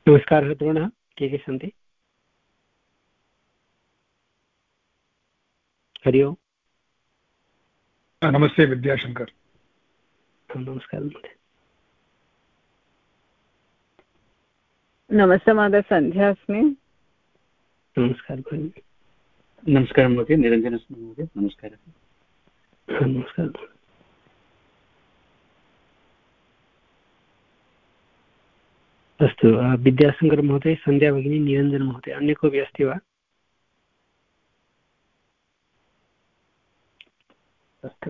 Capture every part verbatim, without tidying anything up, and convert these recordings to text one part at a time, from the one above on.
नमस्कारः द्रोणः, के के सन्ति? हरि ओम्। नमस्ते विद्याशंकर। नमस्कारः महोदय। नमस्ते महोदय, सन्ध्या अस्मि। नमस्कारः भगिनी। नमस्कारः महोदय, निरञ्जन अस्मि महोदय। नमस्कारः। नमस्कारः। अस्तु, विद्याशंकर महोदय, सन्ध्या भगिनी, निरञ्जन महोदय, अन्य कोऽपि अस्ति वा? अस्तु,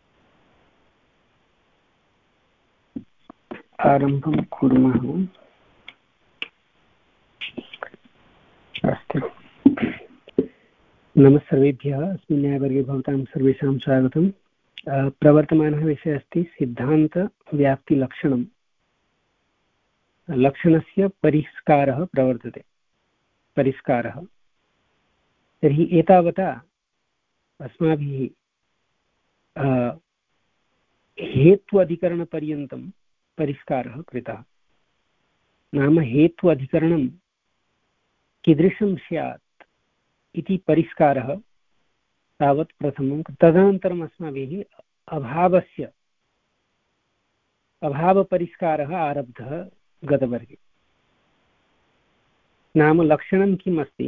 आरम्भं कुर्मः। अस्तु, नमः सर्वेभ्यः। अस्मिन् न्यायवर्गे भवतां सर्वेषां स्वागतम्। प्रवर्तमानः विषयः अस्ति सिद्धान्तव्याप्तिलक्षणम्। लक्षणस्य परिष्कारः प्रवर्तते, परिष्कारः। तर्हि एतावता अस्माभिः हेतु अधिकरणपर्यन्तं परिष्कारः कृतः। नाम हेतु अधिकरणं कीदृशं स्यात् इति परिष्कारः तावत् प्रथमं। तदनन्तरम् अस्माभिः अभावस्य अभावपरिष्कारः आरब्धः गतवर्गे। नाम लक्षणं किम् अस्ति,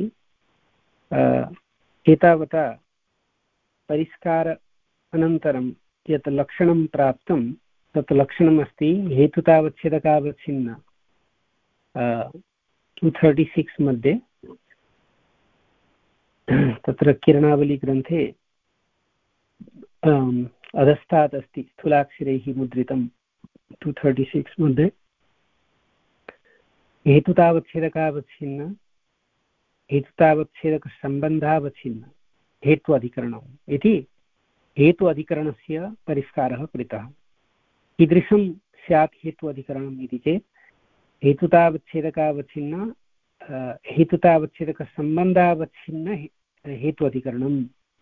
एतावता परिष्कार अनन्तरं यत् लक्षणं प्राप्तं तत् लक्षणमस्ति हेतुतावच्छेदकावच्छिन्न टु थर्टि सिक्स् मध्ये। तत्र किरणावलीग्रन्थे अधस्तात् अस्ति स्थूलाक्षरैः मुद्रितं टु थर्टि सिक्स् मध्ये। हेतुतावच्छेदकावच्छिन्न हेतुतावच्छेदकसम्बन्धावच्छिन्न हेतु अधिकरणम् इति हेतु अधिकरणस्य परिष्कारः कृतः। कीदृशं स्यात् हेतु अधिकरणम् इति चेत् हेतुतावच्छेदकावच्छिन्न हेतुतावच्छेदकसम्बन्धावच्छिन्न हेतु अधिकरणम्।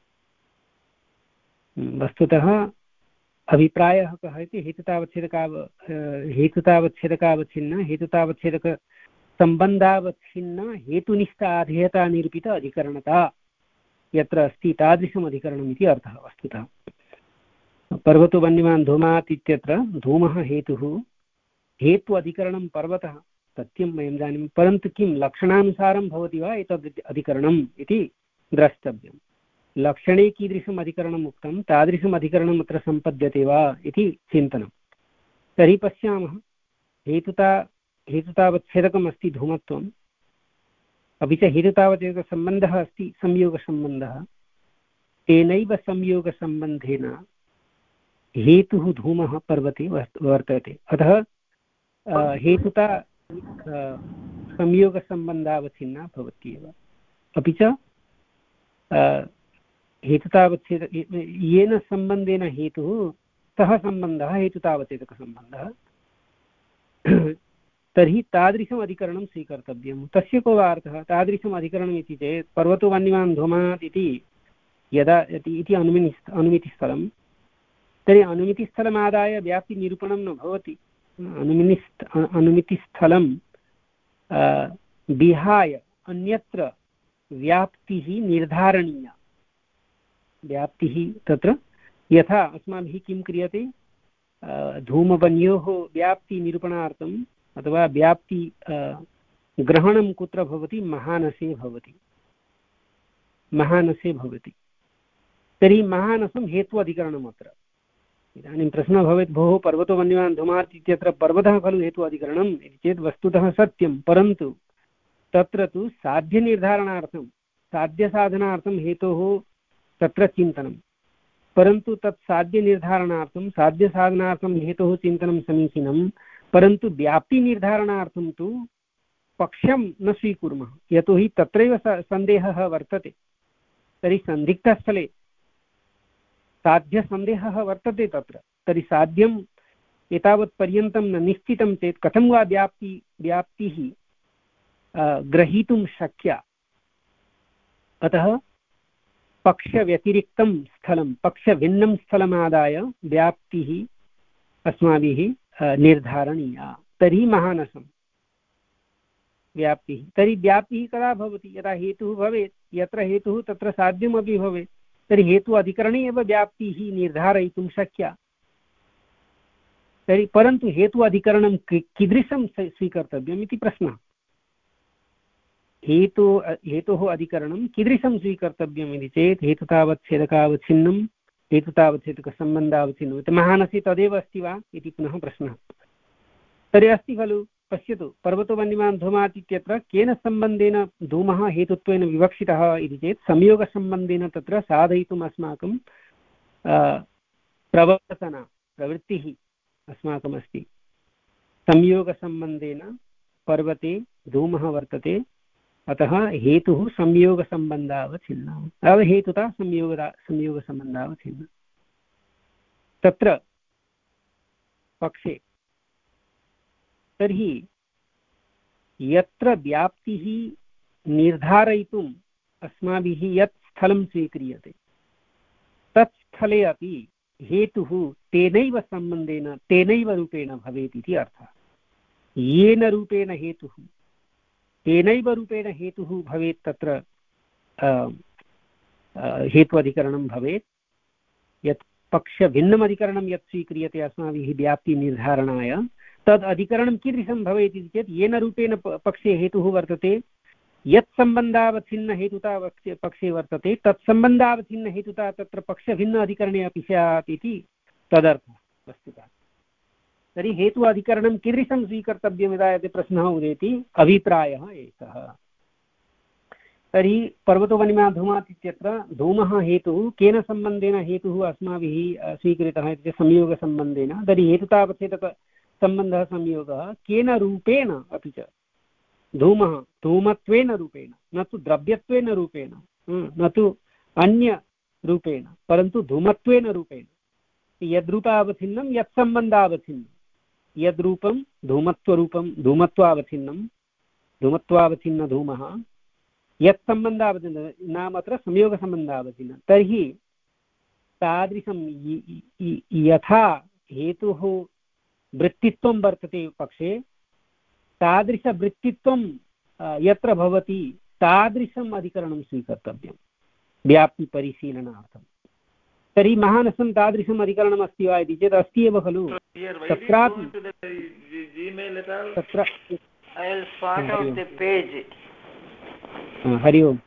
वस्तुतः अभिप्रायः कः इति हेतुतावच्छेदकाव हेतुतावच्छेदकावच्छिन्न हेतुतावच्छेदकसम्बन्धावच्छिन्न हेतुनिष्ठ आधेयता निरूपित अधिकरणता यत्र अस्ति तादृशम् अधिकरणम् इति अर्थः। वस्तुतः पर्वतो वन्यमान् धूमात् इत्यत्र धूमः हेतुः, हेतु अधिकरणं पर्वतः सत्यं वयं जानीमः, परन्तु किं लक्षणानुसारं भवति वा एतद् अधिकरणम् इति द्रष्टव्यं। लक्षणे कीदृशम् अधिकरणम् उक्तं तादृशम् अधिकरणम् अत्र सम्पद्यते वा इति चिन्तनं। तर्हि पश्यामः, हेतुता हेतुतावच्छेदकम् अस्ति धूमत्वम्, अपि च हेतुतावच्छेदकसम्बन्धः अस्ति संयोगसम्बन्धः। तेनैव संयोगसम्बन्धेन हेतुः धूमः पर्वते वर्तते। अतः हेतुता संयोगसम्बन्धावच्छिन्ना भवत्येव। अपि च हेतुतावच्छेद येन सम्बन्धेन हेतुः सः सम्बन्धः हेतुतावच्छेदकसम्बन्धः। तर्हि तादृशम् अधिकरणं स्वीकर्तव्यं। तस्य को वा अर्थः तादृशम् अधिकरणम् इति चेत् पर्वतो वन्यमान् धूमात् इति यदा इति अनुमिनि अनुमितिस्थलं, तर्हि अनुमितिस्थलमादाय व्याप्तिनिरूपणं न भवति। अनुमिनिस्थ अनुमितिस्थलं विहाय अन्यत्र व्याप्तिः निर्धारणीया। व्याप्तिः तत्र यथा अस्माभिः किं क्रियते, धूमवन्योः व्याप्तिनिरूपणार्थम् अथवा व्याप्ति ग्रहणं कुत्र भवति, महानसे भवति, महानसे भवति। तर्हि महानसं हेतु अधिकरणम् अत्र। इदानीं प्रश्नः भवेत्, भोः पर्वतो वन्यमान् धूमात् इत्यत्र पर्वतः खलु हेतु अधिकरणम् इति चेत् वस्तुतः सत्यं, परन्तु तत्र तु साध्यनिर्धारणार्थं साध्यसाधनार्थं हेतोः तत्र चिन्तनं, परन्तु तत् साध्यनिर्धारणार्थं साध्यसाधनार्थं हेतोः चिन्तनं समीचीनं, परन्तु व्याप्तिनिर्धारणार्थं तु पक्षं न स्वीकुर्मः, यतोहि तत्रैव सन्देहः वर्तते। तर्हि सन्दिग्धस्थले साध्यसन्देहः वर्तते तत्र, तर्हि साध्यम् एतावत्पर्यन्तं न निश्चितं चेत् कथं वा व्याप्ति व्याप्तिः ग्रहीतुं शक्या। अतः पक्षव्यतिरिक्तं स्थलं पक्षभिन्नं स्थलमादाय व्याप्तिः अस्माभिः निर्धारणीया। तर्हि महानसं व्याप्तिः। तर्हि व्याप्तिः कदा भवति? यदा हेतुः भवेत्। यत्र हेतुः तत्र साध्यमपि भवेत्। तर्हि हेतु अधिकरणे एव व्याप्तिः निर्धारयितुं शक्या। तर्हि परन्तु हेतु अधिकरणं कीदृशं स्वीकर्तव्यम् इति प्रश्नः। हेतु हेतोः अधिकरणं कीदृशं स्वीकर्तव्यम् इति चेत् हेतुतावच्छेदकावच्छिन्नं हेतुतावच्छेदकसम्बन्धावच्छिन्नम् इति महानसि तदेव अस्ति वा इति पुनः प्रश्नः। तर्हि अस्ति खलु। पश्यतु, पर्वतो वह्निमान् धूमात् इत्यत्र केन सम्बन्धेन धूमः हेतुत्वेन विवक्षितः इति चेत् संयोगसम्बन्धेन तत्र साधयितुम् अस्माकं प्रवर्तना प्रवृत्तिः अस्माकम् अस्ति। संयोगसम्बन्धेन पर्वते धूमः वर्तते, अतः हेतुः संयोगसम्बन्धावच्छिन्नः, अतः हेतुता संयोगदा संयोगसम्बन्धावच्छिन्नः। तत्र पक्षे तर्हि यत्र व्याप्तिः निर्धारयितुम् अस्माभिः यत् स्थलं स्वीक्रियते तत् स्थले अपि हेतुः तेनैव सम्बन्धेन तेनैव रूपेण भवेत् इति अर्थः। येन रूपेण हेतुः तेनैव रूपेण हेतुः भवेत्, तत्र हेतु अधिकरणं भवेत्। यत् पक्षभिन्नमधिकरणं यत् स्वीक्रियते अस्माभिः व्याप्तिनिर्धारणाय तद् अधिकरणं कीदृशं भवेत् इति चेत् येन रूपेण पक्षे हेतुः वर्तते, यत् सम्बन्धावच्छिन्न हेतुता पक्षे वर्तते तत्सम्बन्धावच्छिन्न हेतुता तत्र पक्षभिन्न अधिकरणे अपि स्यात् इति तदर्थः वस्तुतः। तर्हि हेतु अधिकरणं कीदृशं स्वीकर्तव्यम् यदा यदि प्रश्नः उदेति अभिप्रायः एकः। तर्हि पर्वतो वह्निमान् धूमात् इत्यत्र धूमः हेतुः केन सम्बन्धेन हेतुः अस्माभिः स्वीकृतः इति संयोगसम्बन्धेन। तर्हि हेतुतावच्छेदक सम्बन्धः संयोगः केन रूपेण, अपि च धूमः धूमत्वेन रूपेण, न तु द्रव्यत्वेन रूपेण, न तु अन्यरूपेण, परन्तु धूमत्वेन रूपेण। यद्रूपावच्छिन्नं यत्सम्बन्धावच्छिन्नं, यद्रूपं धूमत्वरूपं धूमत्वावच्छिन्नं धूमत्वावच्छिन्न धूमः, यत्सम्बन्धावच्छिन्नं नाम अत्र संयोगसम्बन्धावच्छिन्नं। तर्हि तादृशं यथा हेतुः वृत्तित्वं वर्तते पक्षे, तादृशवृत्तित्वं यत्र भवति तादृशम् अधिकरणं स्वीकर्तव्यं व्याप्तिपरिशीलनार्थं। तर्हि महानसं तादृशम् अधिकरणम् अस्ति वा इति चेत् अस्ति एव खलु। तत्रापि तत्र हरि ओम्।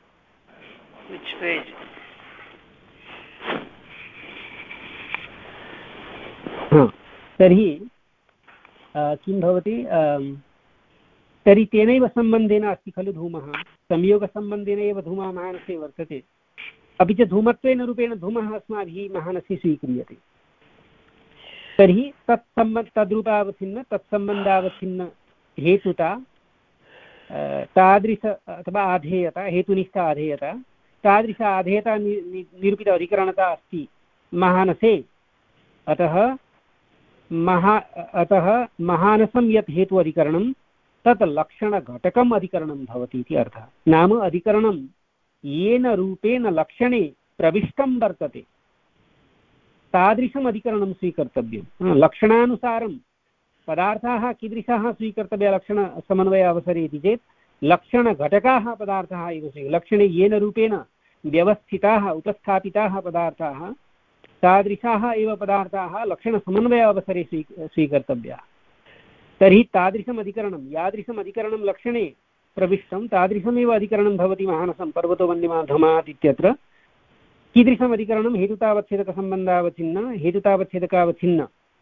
तर्हि किं भवति, तर्हि तेनैव सम्बन्धेन अस्ति खलु धूमः, संयोगसम्बन्धेन एव धूमः महानसे वर्तते। अपि च धूमत्वेन रूपेण धूमः अस्माभिः महानसे स्वीक्रियते। तर्हि तत्सम्बन्ध तद्रूपावच्छिन्न तत्सम्बन्धावच्छिन्न हेतुता तादृश अथवा आधेयता, हेतुनिष्ठा आधेयता, तादृश आधेयता निरूपित अधिकरणता अस्ति महानसे। अतः महा अतः महानसं यत् हेतु अधिकरणं तत् लक्षणघटकम् अधिकरणं भवति इति अर्थः। नाम अधिकरणं येन रूपेण लक्षणे प्रविष्टं वर्तते तादृशम् अधिकरणं स्वीकर्तव्यं। लक्षणानुसारं पदार्थाः कीदृशाः स्वीकर्तव्या लक्षणसमन्वय अवसरे इति चेत् लक्षणघटकाः पदार्थाः एव स्वी लक्षणे येन रूपेण व्यवस्थिताः उपस्थापिताः पदार्थाः तादृशाः एव पदार्थाः लक्षणसमन्वय अवसरे स्वी स्वीकर्तव्याः। तर्हि तादृशम् अधिकरणं यादृशम् अधिकरणं लक्षणे प्रविष्टं तादृशमेव अधिकरणं भवति महानसं पर्वतो वह्निमान् धूमात् इत्यत्र। कीदृशम् अधिकरणं? हेतुतावच्छेदकसम्बन्धावच्छिन्न हेतुतावच्छेदकावच्छिन्न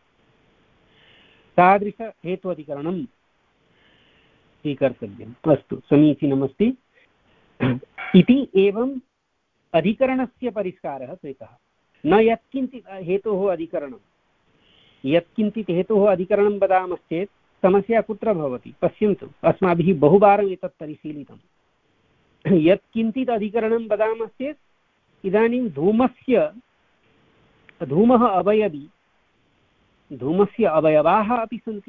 तादृश हेतु अधिकरणं स्वीकर्तव्यम्। अस्तु, समीचीनमस्ति। इति एवम् अधिकरणस्य परिष्कारः कृतः। न यत्किञ्चित् हेतोः अधिकरणं यत्किञ्चित् हेतोः अधिकरणं वदामश्चेत् समस्या कुत्र भवति? पश्यन्तु, अस्माभिः बहुवारम् एतत् परिशीलितं। यत्किञ्चित् अधिकरणं वदामश्चेत् इदानीं धूमस्य धूमः अवयवी, धूमस्य अवयवाः अपि सन्ति।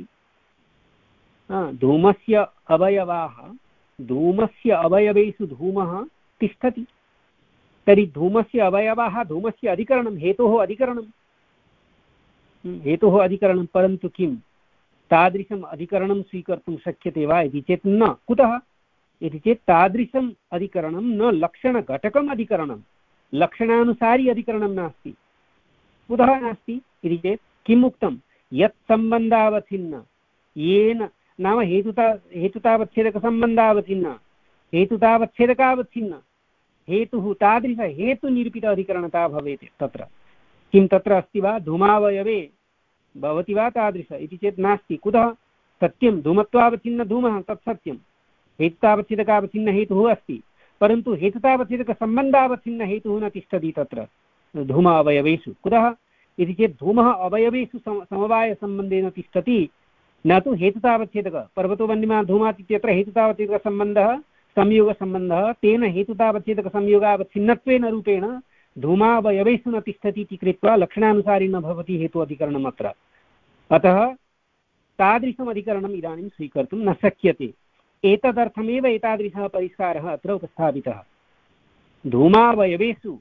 धूमस्य अवयवाः धूमस्य अवयवेषु धूमः तिष्ठति। तर्हि धूमस्य अवयवाः धूमस्य अधिकरणं हेतोः अधिकरणं हेतोः अधिकरणं परन्तु किम्? तादृशम् अधिकरणं स्वीकर्तुं शक्यते वा इति चेत् न। कुतः इति चेत् तादृशम् अधिकरणं न लक्षणघटकम् अधिकरणं, लक्षणानुसारी अधिकरणं नास्ति। कुतः नास्ति इति चेत् किम् उक्तं, यत् सम्बन्धावच्छिन्न येन नाम हेतुता हेतुतावच्छेदकसम्बन्धावच्छिन्न हेतुतावच्छेदकावच्छिन्न हेतुः तादृश हेतुनिरूपित अधिकरणता भवेत्। तत्र किं तत्र अस्ति वा, धूमावयवे भवति वा तादृश इति चेत् नास्ति। कुतः, सत्यं धूमत्वावच्छिन्न धूमः तत् सत्यं, हेतुतावच्छेदकावच्छिन्न हेतुः अस्ति, परन्तु हेतुतावच्छेदकसम्बन्धावच्छिन्न हेतुः न तिष्ठति तत्र धूम अवयवेषु। कुतः इति चेत् धूमः अवयवेषु समवायसम्बन्धेन तिष्ठति, न तु हेतुतावच्छेदक। पर्वतो वह्निमा धूमात् इत्यत्र हेतुतावच्छेदकसम्बन्धः संयोगसम्बन्धः, तेन हेतुतावच्छेदकसंयोगावच्छिन्नत्वेन रूपेण धूमावयवेषु न तिष्ठति इति कृत्वा लक्षणानुसारी न भवति हेतु अधिकरणम् अत्र। अतः तादृशम् अधिकरणम् इदानीं स्वीकर्तुं न शक्यते। एतदर्थमेव एतादृशः परिष्कारः अत्र उपस्थापितः। धूमावयवेषु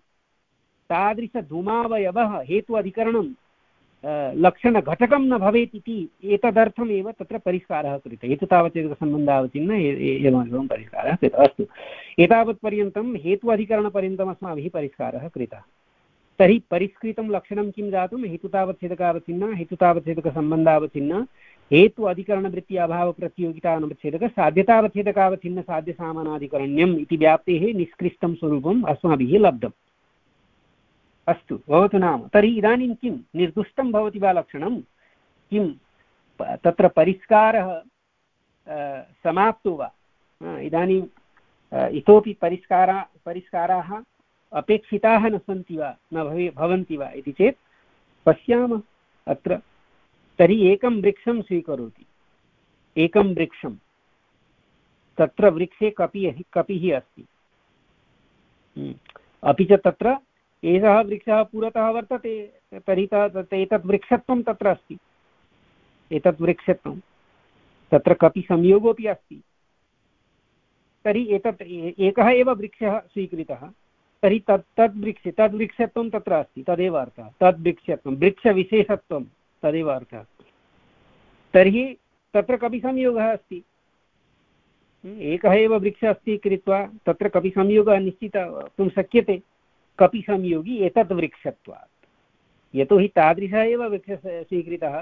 तादृशधूमावयवः हेतु अधिकरणं लक्षणघटकं न भवेत् इति एतदर्थमेव तत्र परिष्कारः कृतः। हेतुतावच्छेदकसम्बन्धावच्छिन्न एवम् एवं परिष्कारः कृतः। अस्तु, एतावत्पर्यन्तं हेतु अधिकरणपर्यन्तम् अस्माभिः परिष्कारः कृतः। तर्हि परिष्कृतं लक्षणं किं जातं, हेतुतावच्छेदकावच्छिन्न हेतुतावच्छेदकसम्बन्धावच्छिन्न हेतु अधिकरणवृत्ति अभावप्रतियोगितानुच्छेदक साध्यतावच्छेदकावच्छिन्न साध्यसामानाधिकरण्यम् इति व्याप्तेः निष्कृष्टं स्वरूपम् अस्माभिः लब्धम्। अस्तु, भवतु नाम। तर्हि इदानीं किं निर्दुष्टं भवति वा लक्षणं, किं तत्र परिष्कारः समाप्तो वा, इदानीं इतोपि परिष्कारा परिष्काराः अपेक्षिताः न सन्ति वा, न भवे भवन्ति वा इति चेत् पश्यामः अत्र। तर्हि एकं वृक्षं स्वीकरोति, एकं वृक्षं, तत्र वृक्षे कपिः कपिः अस्ति, अपि च तत्र एषः वृक्षः पुरतः वर्तते, तर्हि एतत् वृक्षत्वं तत्र अस्ति, एतत् वृक्षत्वं तत्र कपिसंयोगोऽपि अस्ति। तर्हि एतत् एकः एव वृक्षः स्वीकृतः, तर्हि तत् तद् वृक्षे तद् वृक्षत्वं तत्र अस्ति, तदेव अर्थः। तद् वृक्षत्वं वृक्षविशेषत्वं तदेव अर्थः। तर्हि तत्र कपिसंयोगः अस्ति, एकः एव वृक्षः अस्ति कृत्वा तत्र कपिसंयोगः निश्चितः वक्तुं शक्यते, कपिसंयोगी एतद् वृक्षत्वात्। यतोहि तादृशः एव वृक्षः स्वीकृतः,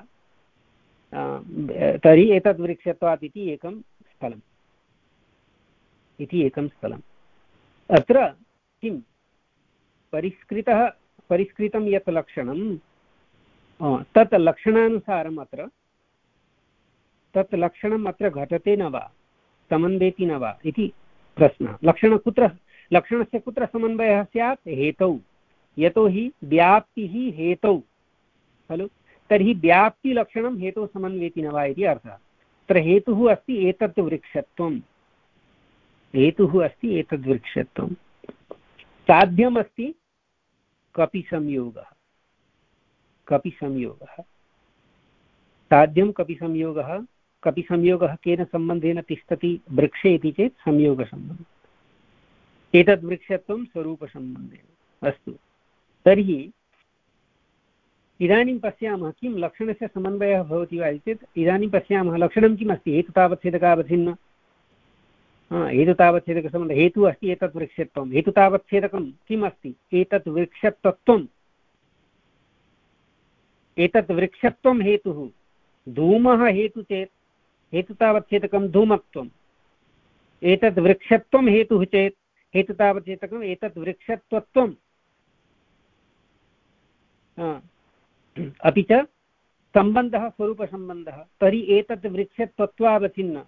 तर्हि एतद् वृक्षत्वात् इति एकं स्थलम् इति एकं स्थलम्। अत्र किं परिष्कृतः परिष्कृतं यत् लक्षणं तत् लक्षणानुसारम् अत्र तत् लक्षणम् अत्र घटते न वा, समन्वयति न वा इति प्रश्नः। लक्षणं कुत्र, लक्षणस्य कुत्र समन्वयः स्यात्, हेतौ, यतोहि व्याप्तिः हेतौ खलु। तर्हि व्याप्तिलक्षणं हेतौ समन्वयति न वा इति अर्थः। तत्र हेतुः अस्ति एतत् वृक्षत्वं, हेतुः अस्ति एतद् वृक्षत्वं, साध्यमस्ति कपिसंयोगः, कपिसंयोगः साध्यं कपिसंयोगः। कपिसंयोगः केन सम्बन्धेन तिष्ठति वृक्षे इति चेत् संयोगसम्बन्धः, एतद् वृक्षत्वं स्वरूपसम्बन्धेन। अस्तु, तर्हि इदानीं पश्यामः किं लक्षणस्य समन्वयः भवति वा इति चेत् इदानीं पश्यामः लक्षणं किम् अस्ति, हेतुतावच्छेदकावच्छिन्न, हेतुतावच्छेदकसम्बन्धः, हेतुः अस्ति एतत् वृक्षत्वं, हेतुतावच्छेदकं किम् अस्ति, एतत् वृक्षत्वत्वम्, एतत् वृक्षत्वं हेतुः। धूमः हेतु चेत् हेतुतावच्छेदकं धूमत्वम्, एतद् वृक्षत्वं हेतुः चेत् हेतुतावच्छेदकम् एतद् वृक्षत्वत्वम्। अपि च सम्बन्धः स्वरूपसम्बन्धः, तर्हि एतद् वृक्षत्वत्वावच्छिन्न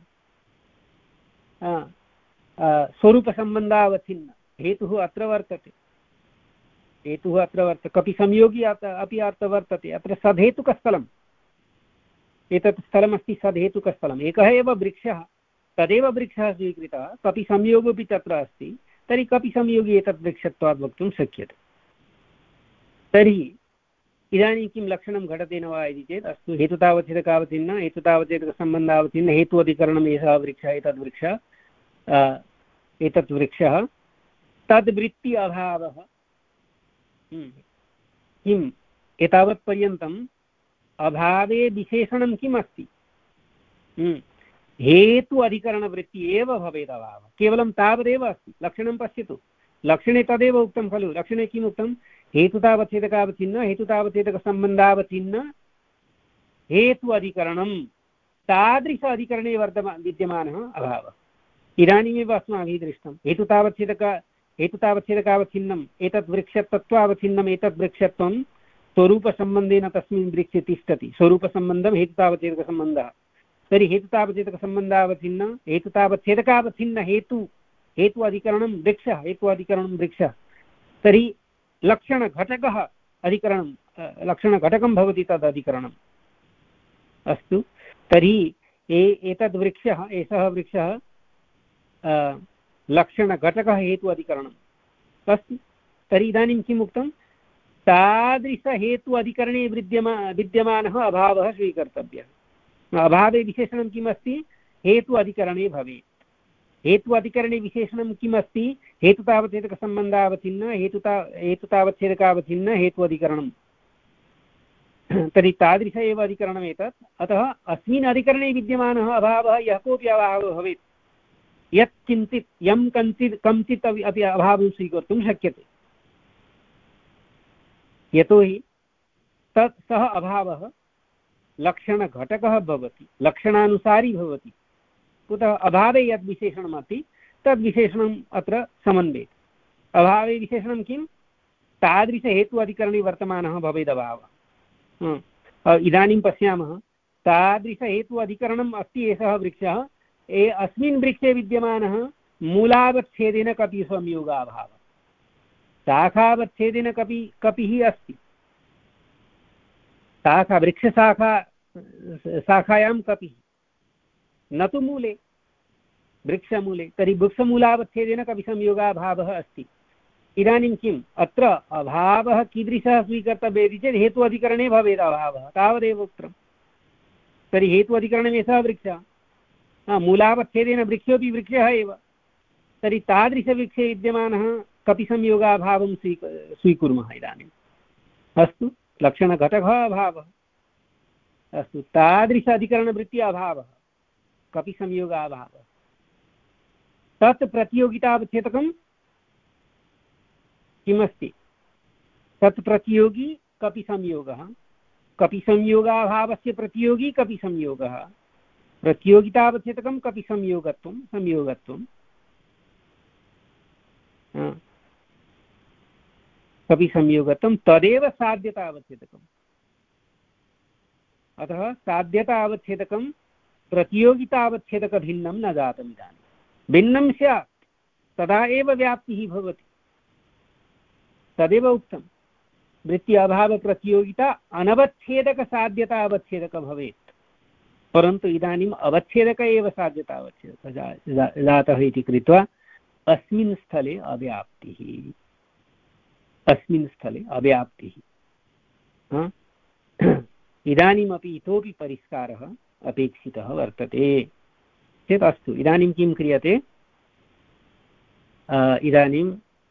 स्वरूपसम्बन्धावच्छिन्न हेतुः अत्र वर्तते, हेतुः अत्र वर्तते। कपिसंयोगी अपि अत्र वर्तते। अत्र सद्हेतुकस्थलम्, एतत् स्थलमस्ति सद्हेतुकस्थलम्, एकः एव वृक्षः, तदेव वृक्षः स्वीकृतः, कपिसंयोगोऽपि तत्र अस्ति, तर्हि कपिसंयोगी एतत् वृक्षत्वात् वक्तुं शक्यते। तर्हि इदानीं किं लक्षणं घटते न वा इति चेत्, अस्तु, हेतुतावच्छेदकावच्छिन्न हेतुतावच्छेदकसम्बन्धावच्छिन्न हेतु अधिकरणम् एषः वृक्षः, एतद् वृक्षः एतत् वृक्षः, तद्वृत्ति अभावः। किम् एतावत्पर्यन्तम् अभावे विशेषणं किम् अस्ति, हेतु अधिकरणवृत्ति एव भवेत् अभावः, केवलं तावदेव अस्ति। लक्षणं पश्यतु, लक्षणे तदेव उक्तं खलु। लक्षणे किम् उक्तं? हेतुतावच्छेदकावच्छिन्न हेतुतावच्छेदकसम्बन्धावच्छिन्न हेतु अधिकरणं, तादृश अधिकरणे वर्तमान विद्यमानः अभावः। इदानीमेव अस्माभिः दृष्टं हेतुतावच्छेदक हेतुतावच्छेदकावच्छिन्नम् एतद् वृक्षतत्त्वावच्छिन्नम् एतद् वृक्षत्वं स्वरूपसम्बन्धेन तस्मिन् वृक्षे तिष्ठति। स्वरूपसम्बन्धं हेतुतावच्छेदकसम्बन्धः। तर्हि हेतुतावच्छेदकसम्बन्धावच्छिन्न हेतुतावच्छेदकावच्छिन्न हेतु हेतु अधिकरणं वृक्षः, हेतु अधिकरणं वृक्षः। तर्हि लक्षणघटकः अधिकरणं लक्षणघटकं भवति तद् अधिकरणम्। अस्तु, तर्हि एतद् वृक्षः एषः वृक्षः लक्षणघटकः हेतु अधिकरणम् अस्ति। तर्हि इदानीं किम् उक्तं? तादृशहेतु अधिकरणे विद्यमा विद्यमानः अभावः स्वीकर्तव्यः। अभावे विशेषणं किम् अस्ति? हेतु अधिकरणे भवेत्। हेतु अधिकरणे विशेषणं किम् अस्ति? हेतुतावच्छेदकसम्बन्धावच्छिन्न हेतुता हेतुतावच्छेदकावच्छिन्न हेतु अधिकरणम्। तर्हि तादृश एव अधिकरणम् एतत्। अतः अस्मिन् अधिकरणे विद्यमानः अभावः यः कोऽपि अभावः भवेत्, यत् किञ्चित् यं कञ्चित् कञ्चित् अपि अभावं स्वीकर्तुं शक्यते। यतोहि तत् सः अभावः लक्षणघटकः भवति, लक्षणानुसारी भवति। कुतः? अभावे यद् विशेषणमस्ति तद् विशेषणम् अत्र समन्वेत्। अभावे विशेषणं किं? तादृशहेतु अधिकरणे वर्तमानः भवेद् अभावः। इदानीं पश्यामः, तादृशहेतु अधिकरणम् अस्ति एषः वृक्षः। ए अस्मिन् वृक्षे विद्यमानः मूलावच्छेदेन कपि संयोगाभावः, शाखावच्छेदेन कपि कपिः अस्ति। शाखा वृक्षशाखा शाखायां कपिः, न तु मूले, वृक्षमूले। तर्हि वृक्षमूलावच्छेदेन कपिसंयोगाभावः अस्ति। इदानीं किम्? अत्र अभावः कीदृशः स्वीकर्तव्यः इति चेत् हेतु अधिकरणे भवेत् अभावः, तावदेव उक्तं। तर्हि हेतु अधिकरणे सः वृक्षः, मूलावच्छेदेन वृक्षोऽपि वृक्षः एव। तर्हि तादृशवृक्षे विद्यमानः कपिसंयोगाभावं स्वी स्वीकुर्मः इदानीम्। अस्तु, लक्षणघटकः अभावः। अस्तु, तादृश अधिकरणवृत्ति अभावः कपिसंयोगाभावः। तत् प्रतियोगितावच्छेदकं किमस्ति? तत् प्रतियोगी कपिसंयोगः। कपिसंयोगाभावस्य प्रतियोगी कपिसंयोगः। प्रतियोगितावच्छेदकं कपिसंयोगत्वं संयोगत्वं। कपिसंयोगत्वं तदेव साध्यतावच्छेदकम्। अतः साध्यतावच्छेदकं प्रतियोगितावच्छेदकभिन्नं न जातम्। इदानीं भिन्नं स्यात् तदा एव व्याप्तिः भवति। तदेव उक्तं, वृत्ति अभाव प्रतियोगिता अनवच्छेदक साध्यता अवच्छेदक भवेत्। परन्तु इदानीम् अवच्छेदक एव साध्यता अवच्छेदक जातः इति कृत्वा अस्मिन् स्थले अव्याप्तिः, अस्मिन् स्थले अव्याप्तिः। इदानीमपि इतोपि परिष्कारः अपेक्षितः वर्तते चेत् अस्तु। इदानीं किं क्रियते? इदानीं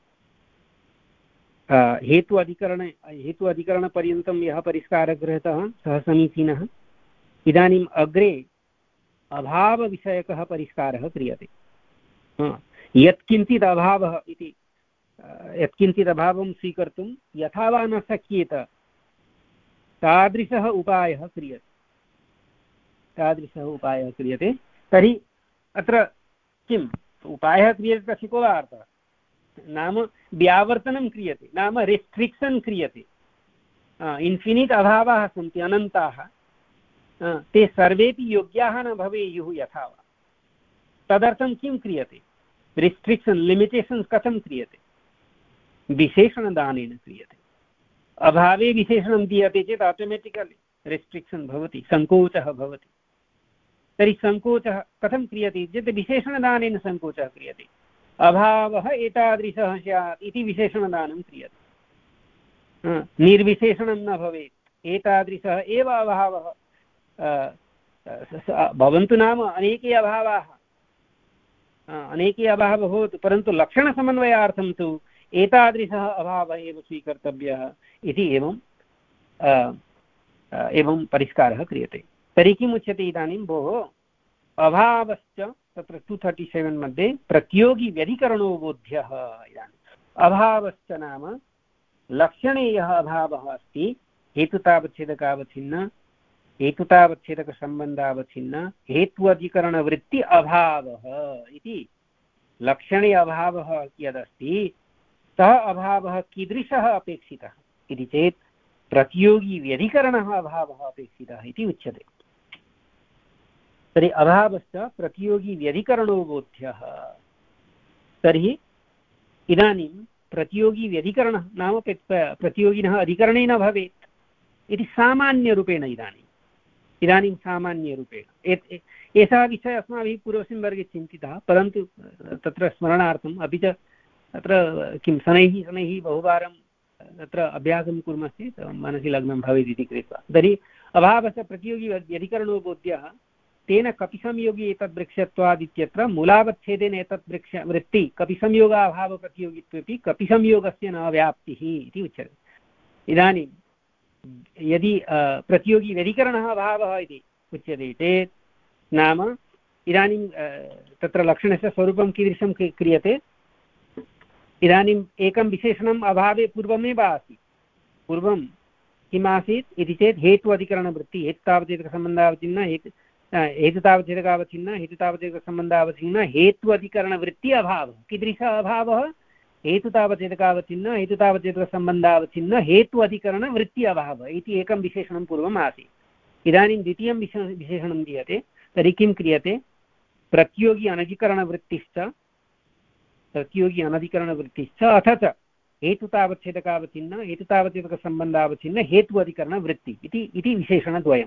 हेतु अधिकरण हेतु अधिकरणपर्यन्तं यः परिष्कारः गृहीतः सः समीचीनः। इदानीम् अग्रे अभावविषयकः परिष्कारः क्रियते। यत्किञ्चित् अभावः इति यत्किञ्चित् अभावं स्वीकर्तुं यथा वा न शक्येत तादृशः उपायः क्रियते, तादृशः उपायः क्रियते। तर्हि अत्र किम् उपायः क्रियते तस्य को अर्थः? नाम व्यावर्तनं क्रियते, नाम रेस्ट्रिक्शन् क्रियते। इन्फिनिट् अभावाः सन्ति, अनन्ताः, ते सर्वेपि योग्याः न भवेयुः यथा वा। तदर्थं किं क्रियते? रिस्ट्रिक्शन्, लिमिटेशन्स् कथं क्रियते? विशेषणदानेन क्रियते। अभावे विशेषणं दीयते चेत् आटोमेटिकलि रिस्ट्रिक्शन् भवति, सङ्कोचः भवति। तर्हि सङ्कोचः कथं क्रियते चेत् विशेषणदानेन सङ्कोचः क्रियते। अभावः एतादृशः स्यात् इति विशेषणदानं क्रियते। निर्विशेषणं न भवेत्, एतादृशः एव अभावः भवन्तु, नाम अनेके अभावाः अनेके अभावः भवतु, परन्तु लक्षणसमन्वयार्थं तु एतादृशः अभावः एव स्वीकर्तव्यः इति एवं एवं परिष्कारः क्रियते। तर्हि किम् उच्यते इदानीं? भोः, अभावश्च तत्र टु तर्टि सेवेन् मध्ये प्रतियोगी व्यधिकरणो बोध्यः। इदानीम् अभावश्च नाम लक्षणे यः अभावः अस्ति हेतुतावच्छेदकावच्छिन्न हेतुतावच्छेदकसम्बन्धावच्छिन्न हेत्वधिकरणवृत्ति अभावः इति लक्षणे अभावः यदस्ति सः अभावः कीदृशः अपेक्षितः इति चेत् प्रतियोगी व्यधिकरणः अभावः अपेक्षितः इति उच्यते। तर्हि अभावश्च प्रतियोगी व्यधिकरणो बोध्यः। तर्हि इदानीं प्रतियोगी व्यधिकरणः नाम प्रतियोगिनः अधिकरणेन भवेत् इति सामान्यरूपेण इदानीम् इदानीं सामान्यरूपेण एषः विषयः अस्माभिः पूर्वस्मिन् वर्गे चिन्तितः, परन्तु तत्र स्मरणार्थम् अपि च तत्र किं शनैः शनैः बहुवारं तत्र अभ्यासं कुर्मश्चेत् मनसि लग्नं भवेत् इति कृत्वा तर्हि अभावस्य प्रतियोगी व्यधिकरणो बोध्यः तेन कपिसंयोगी एतद् वृक्षत्वादित्यत्र मूलावच्छेदेन एतत् वृक्ष वृत्ति कपिसंयोगाभावप्रतियोगित्वेपि कपिसंयोगस्य न व्याप्तिः इति उच्यते। इदानीं यदि प्रतियोगी व्यधिकरणः अभावः इति उच्यते चेत् नाम इदानीं तत्र लक्षणस्य स्वरूपं कीदृशं क्रियते। इदानीम् एकं विशेषणम् अभावे पूर्वमेव आसीत्। पूर्वं किम् आसीत् इति चेत् हेतु अधिकरणवृत्ति हेतुतावच्छेदकसम्बन्धावच्छिन्न हेतु हेतुतावच्छेदकावच्छिन्न हेतुतावच्छेदकसम्बन्धावच्छिन्न हेतु अधिकरणवृत्ति अभावः। कीदृशः अभावः? हेतुतावच्छेदकावच्छिन्न हेतुतावच्छेदकसम्बन्धावच्छिन्न हेतु अधिकरणवृत्ति अभावः इति एकं विशेषणं पूर्वम् आसीत्। इदानीं द्वितीयं विशेषणं दीयते। तर्हि किं क्रियते? प्रतियोगी अनधिकरणवृत्तिश्च प्रतियोगी अनधिकरणवृत्तिश्च अथ च हेतुतावच्छेदकावच्छिन्न हेतुतावच्छेदकसम्बन्धावच्छिन्न हेतु अधिकरणवृत्ति इति इति विशेषणद्वयम्।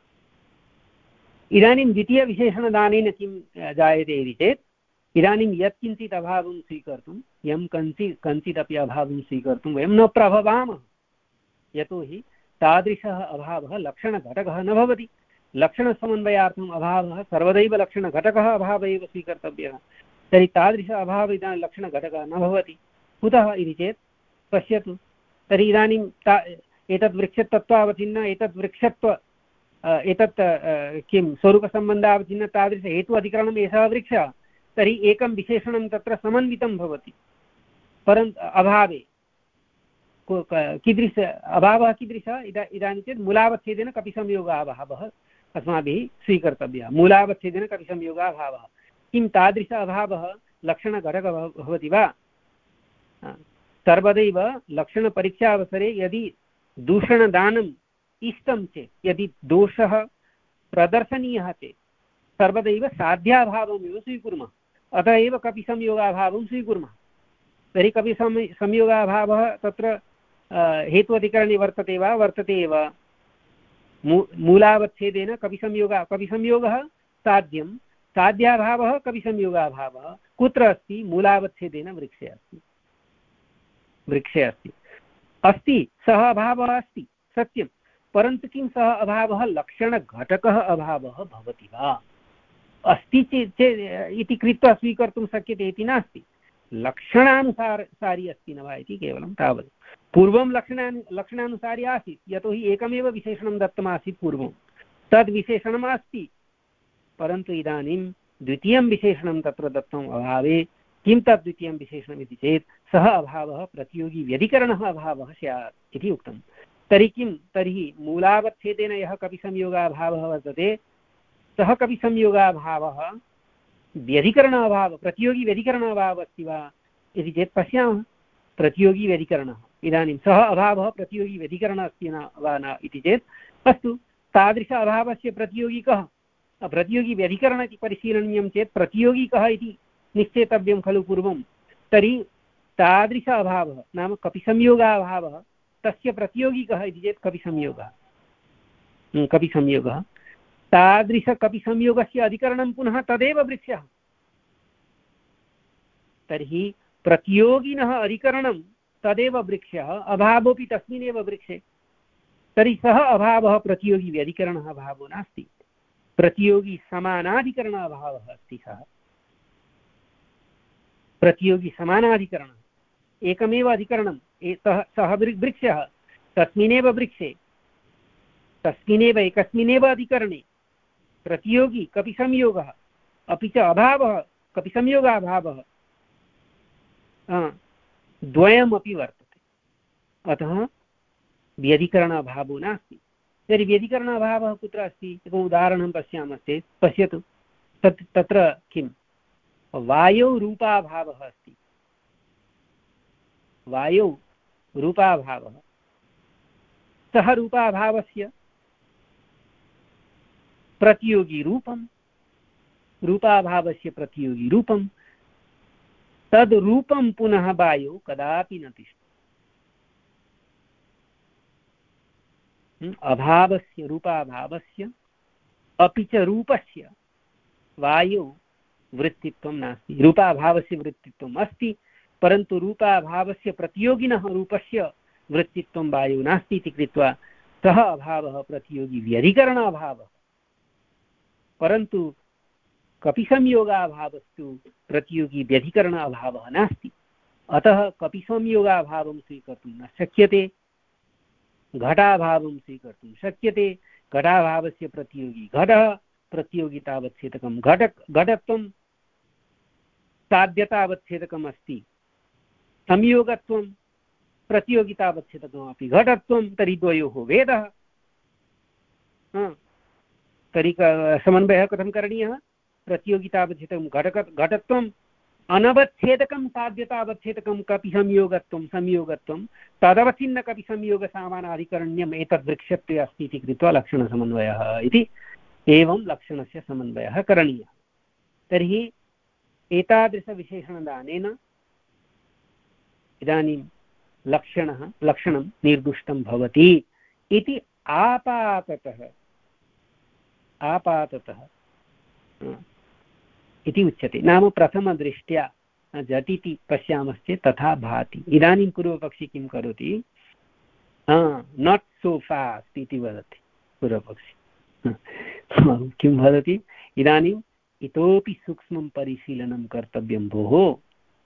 इदानीं द्वितीयविशेषणदानेन किं जायते इति चेत् इदानीं यत्किञ्चित् अभावं स्वीकर्तुं यं कञ्चित् कञ्चिदपि अभावं स्वीकर्तुं वयं न प्रभवामः, यतोहि तादृशः अभावः लक्षणघटकः न भवति। लक्षणसमन्वयार्थम् अभावः सर्वदैव लक्षणघटकः अभावः एव स्वीकर्तव्यः। तर्हि तादृश अभावः इदानीं लक्षणघटकः न भवति। कुतः इति चेत् पश्यतु, तर्हि इदानीं ता एतद् वृक्षत्वावच्छिन्न एतद् वृक्षत्व एतत् किं स्वरूपसम्बन्धावच्छिन्न तादृश हेतु अधिकरणम् एषः वृक्षः, तर्हि एकं विशेषणं तत्र समन्वितं भवति। परन्तु अभावे कीदृश अभावः कीदृशः? इदा इदानीं चेत् मूलावच्छेदेन कपिसंयोगाभावः अस्माभिः स्वीकर्तव्यः। मूलावच्छेदेन कपिसंयोगाभावः किं तादृश अभावः लक्षणघटकः भवति वा? सर्वदैव लक्षणपरीक्षावसरे यदि दूषणदानम् इष्टं चेत् यदि दोषः प्रदर्शनीयः चेत् सर्वदैव साध्याभावमेव स्वीकुर्मः। अतः एव कपिसंयोगाभावं स्वीकुर्मः। तर्हि कपिसंय संयोगाभावः तत्र हेत्वधिकरणे वर्तते वा? वर्तते एव। मू मूलावच्छेदेन कपिसंयोगः कपिसंयोगः साध्यं, साध्याभावः कपिसंयोगाभावः कुत्र अस्ति? मूलावच्छेदेन वृक्षे अस्ति। वृक्षे अस्ति अस्ति सः अभावः अस्ति सत्यं, परन्तु किं सः अभावः लक्षणघटकः अभावः भवति वा? अस्ति चेत् इति कृत्वा स्वीकर्तुं शक्यते इति नास्ति। लक्षणानुसारी अस्ति न वा इति केवलं तावत्। पूर्वं लक्षणानु लक्षणानुसारी आसीत्, यतोहि एकमेव विशेषणं दत्तमासीत् पूर्वं, तद् विशेषणम् अस्ति। परन्तु इदानीं द्वितीयं विशेषणं तत्र दत्तम् अभावे किं तद् द्वितीयं विशेषणम् इति चेत् सः अभावः प्रतियोगी व्यधिकरणः अभावः स्यात् इति उक्तं। तर्हि किं? तर्हि मूलावच्छेदेन यः कपिसंयोगाभावः वर्तते सः कपिसंयोगाभावः व्यधिकरण अभावः प्रतियोगी व्यधिकरण अभावः अस्ति वा इति चेत् पश्यामः। प्रतियोगी व्यधिकरणः इदानीं सः अभावः प्रतियोगी व्यधिकरणः अस्ति न वा न इति चेत् अस्तु, तादृश अभावस्य प्रतियोगी कः? प्रतियोगी व्यधिकरण इति परिशीलनीयं चेत् प्रतियोगी कः इति निश्चेतव्यं खलु पूर्वं। तर्हि तादृश अभावः नाम कपिसंयोगाभावः तस्य प्रतियोगी कः इति चेत् कपिसंयोगः। कपिसंयोगः तादृशकपिसंयोगस्य अधिकरणं पुनः तदेव वृक्षः। तर्हि प्रतियोगिनः अधिकरणं तदेव वृक्षः, अभावोऽपि तस्मिन्नेव वृक्षे। तर्हि सः अभावः प्रतियोगी व्यधिकरणः अभावो नास्ति, प्रतियोगी समानाधिकरण अभावः अस्ति। सः प्रतियोगी समानाधिकरणः एकमेव अधिकरणं सः वृक्षः तस्मिन्नेव वृक्षे तस्मिन्नेव एकस्मिन्नेव अधिकरणे प्रतियोगी कपिसंयोगः अपि च अभावः कपिसंयोगाभावः द्वयमपि वर्तते। अतः व्यधिकरणाभावो नास्ति। तर्हि व्यधिकरणाभावः कुत्र अस्ति? एकम् उदाहरणं पश्यामश्चेत् पश्यतु, तत् तत्र किं वायौ रूपाभावः अस्ति। वायौ रूपाभावः, सः रूपाभावस्य प्रतियोगी रूपं, रूपाभावस्य प्रतियोगी रूपं, तद् रूपं पुनः वायौ कदापि न तिष्ठति। अभावस्य रूपाभावस्य अपि च रूपस्य वायौ वृत्तित्वं नास्ति। रूपाभावस्य वृत्तित्वम् अस्ति, परन्तु रूपाभावस्य प्रतियोगिनः रूपस्य वृत्तित्वं वायौ नास्ति इति कृत्वा सः अभावः प्रतियोगी व्यधिकरणाभावः। परन्तु कपिसंयोगाभावस्तु प्रतियोगी व्यधिकरण अभावः नास्ति। अतः कपिसंयोगाभावं स्वीकर्तुं न शक्यते, घटाभावं स्वीकर्तुं शक्यते। घटाभावस्य प्रतियोगी घटः, प्रतियोगितावच्छेदकं घट घटत्वं साध्यतावच्छेदकम् अस्ति, संयोगत्वं प्रतियोगितावच्छेदकमपि घटत्वं, तर्हि द्वयोः भेदः। तर्हि समन्वयः कथं करणीयः? प्रतियोगितावच्छेदकं घटक घटत्वम् अनवच्छेदकं साध्यतावच्छेदकं कपि संयोगत्वं संयोगत्वं तदवच्छिन्न कपि संयोगसामानाधिकरण्यम् एतद्वृक्षत्वे अस्ति इति कृत्वा लक्षणसमन्वयः इति एवं लक्षणस्य समन्वयः करणीयः। तर्हि एतादृशविशेषणदानेन इदानीं लक्षणः लक्षणं निर्दुष्टं भवति इति आपाततः आपाततः इति उच्यते। नाम प्रथमदृष्ट्या झटिति पश्यामश्चेत् तथा भाति। इदानीं पूर्वपक्षी किं करोति? नाट् सो फास्ट् इति वदति पूर्वपक्षी। किं वदति? इदानीम् इतोपि सूक्ष्मं परिशीलनं कर्तव्यं भोः,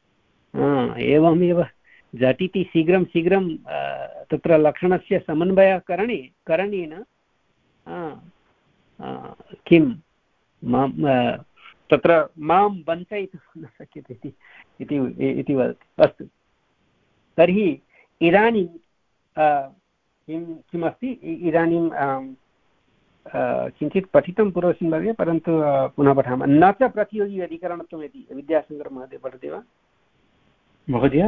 एवमेव झटिति शीघ्रं शीघ्रं तत्र लक्षणस्य समन्वयकरणे करणेन किं मां तत्र मां वञ्चयितुं न शक्यते इति वदति। अस्तु, तर्हि इदानीं किं किमस्ति? इदानीं किञ्चित् पठितं पूर्वस्मिन् वर्गे, परन्तु पुनः पठामः। न च प्रतियोगी अधिकरणत्वम् इति विद्यासागरः महोदय पठति वा? महोदय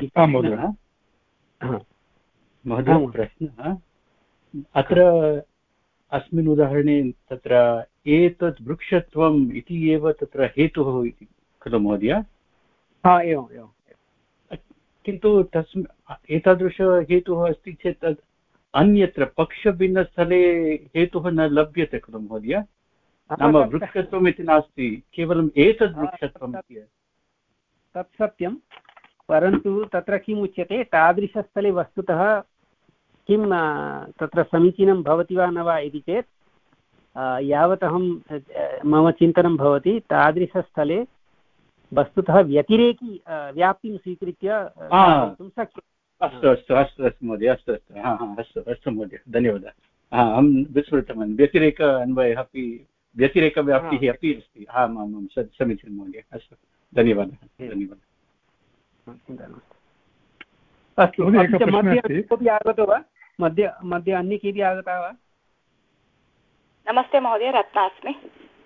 महोदय प्रश्नः अत्र अस्मिन् उदाहरणे तत्र एतत् वृक्षत्वम् इति एव तत्र हेतुः इति खलु महोदय? हा, एवम् एवं। किन्तु तस्मिन् एतादृशहेतुः अस्ति चेत् तद् अन्यत्र पक्षभिन्नस्थले हेतुः न लभ्यते खलु महोदय? नाम वृक्षत्वम् इति नास्ति, केवलम् एतद् वृक्षत्वम् इति। तत् सत्यं, परन्तु तत्र किम् उच्यते? तादृशस्थले वस्तुतः किं तत्र समीचीनं भवति वा न वा इति चेत् यावत् अहं मम चिन्तनं भवति, तादृशस्थले वस्तुतः व्यतिरेकी व्याप्तिं स्वीकृत्य कर्तुं शक्यते। अस्तु अस्तु अस्तु अस्तु महोदय, अस्तु अस्तु हा हा अस्तु अस्तु महोदय, धन्यवादः। हा, अहं विस्मृतवान्, व्यतिरेक अन्वयः अपि व्यतिरेकव्याप्तिः अपि अस्ति। आम् आम् आं समीचीनं महोदय, अस्तु धन्यवादः धन्यवादः। चिन्ता नास्ति। अस्तु, मध्ये कोऽपि आगतो वा? मध्ये मध्ये अन्ये केऽपि आगताः वा? नमस्ते महोदय, रत्ना अस्मि।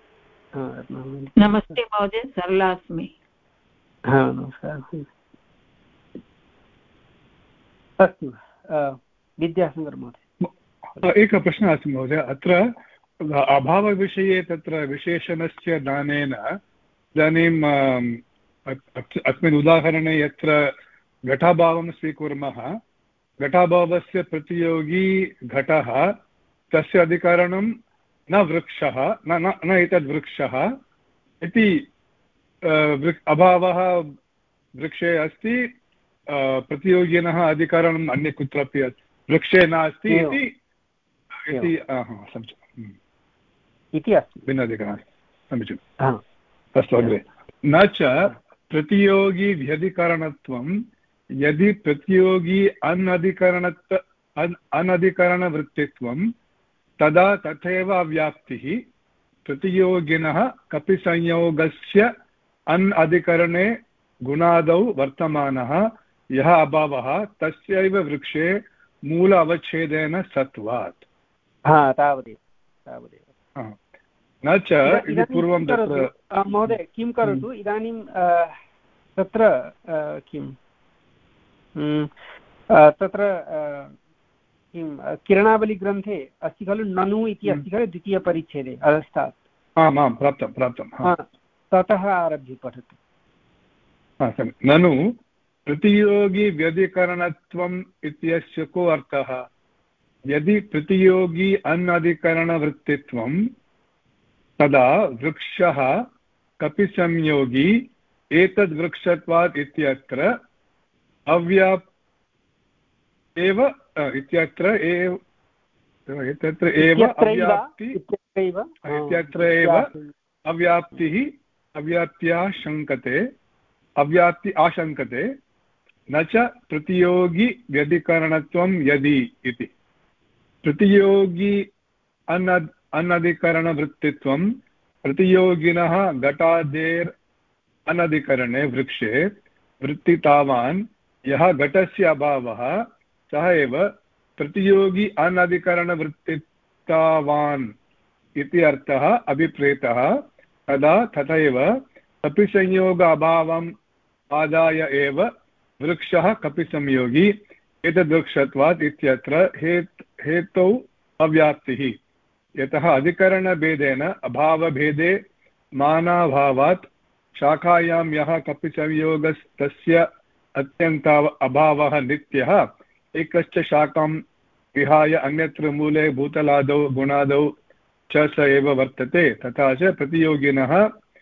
नमस्ते महोदय, सरला अस्मि। नमस्कारः। अस्तु, विद्यासागरः महोदय। एकः प्रश्नः अस्ति महोदय। अत्र अभावविषये तत्र विशेषणस्य दानेन इदानीम् अस्मिन् उदाहरणे यत्र घटाभावं स्वीकुर्मः, घटाभावस्य प्रतियोगी घटः, तस्य अधिकरणं न वृक्षः, न न न एतद् वृक्षः इति अभावः वृक्षे अस्ति, प्रतियोगिनः अधिकरणम् अन्य कुत्रापि वृक्षे नास्ति इति समीचीनम् इति अस्ति भिन्नाधिकरणं। समीचीनम्, अस्तु अग्रे। न च प्रतियोगी व्यधिकरणत्वं यदि प्रतियोगी अनधिकरणत्व अनधिकरणवृत्तित्वं तदा तथैव अव्याप्तिः प्रतियोगिनः कपिसंयोगस्य अन् अधिकरणे गुणादौ वर्तमानः यः अभावः तस्यैव वृक्षे मूल अवच्छेदेन सत्वात्। हा तावदेव तावदेव न च इति पूर्वं तत्र महोदय किं करोतु इदानीं तत्र किं तत्र किं किरणावलिग्रन्थे अस्ति खलु ननु इति अस्ति खलु द्वितीयपरिच्छेदे अधस्तात्। आम् आं प्राप्तं प्राप्तं ततः आरभ्य पठतु। ननु प्रतियोगी व्यधिकरणत्वम् इत्यस्य को अर्थः? यदि प्रतियोगी अनधिकरणवृत्तित्वं तदा वृक्षः कपिसंयोगी एतद्वृक्षत्वात् इत्यत्र अव्याप् एव इत्यत्र एव इत्यत्र एव अव्याप्ति इत्यत्र एव अव्याप्तिः अव्याप्त्या शङ्कते अव्याप्ति आशङ्कते न च प्रतियोगी व्यधिकरणत्वं यदि इति। प्रतियोगी अन अनधिकरणवृत्तित्वं प्रतियोगिनः घटादेर् अनधिकरणे वृक्षे वृत्तितावान् यः घटस्य अभावः सः एव प्रतियोगी अनधिकरणवृत्तितावान् इति अर्थः अभिप्रेतः। तदा तथैव कपिसंयोग अभावम् आदाय एव वृक्षः कपिसंयोगी एतद्वृक्षत्वात् इत्यत्र हेत् हेतौ अव्याप्तिः। यतः अधिकरणभेदेन अभावभेदे मानाभावात् शाखायां यः कपिसंयोगस्तस्य अत्यन्ता अभावः नित्यः एकश्च शाखां विहाय अन्यत्र मूले भूतलादौ गुणादौ च स एव वर्तते। तथा च प्रतियोगिनः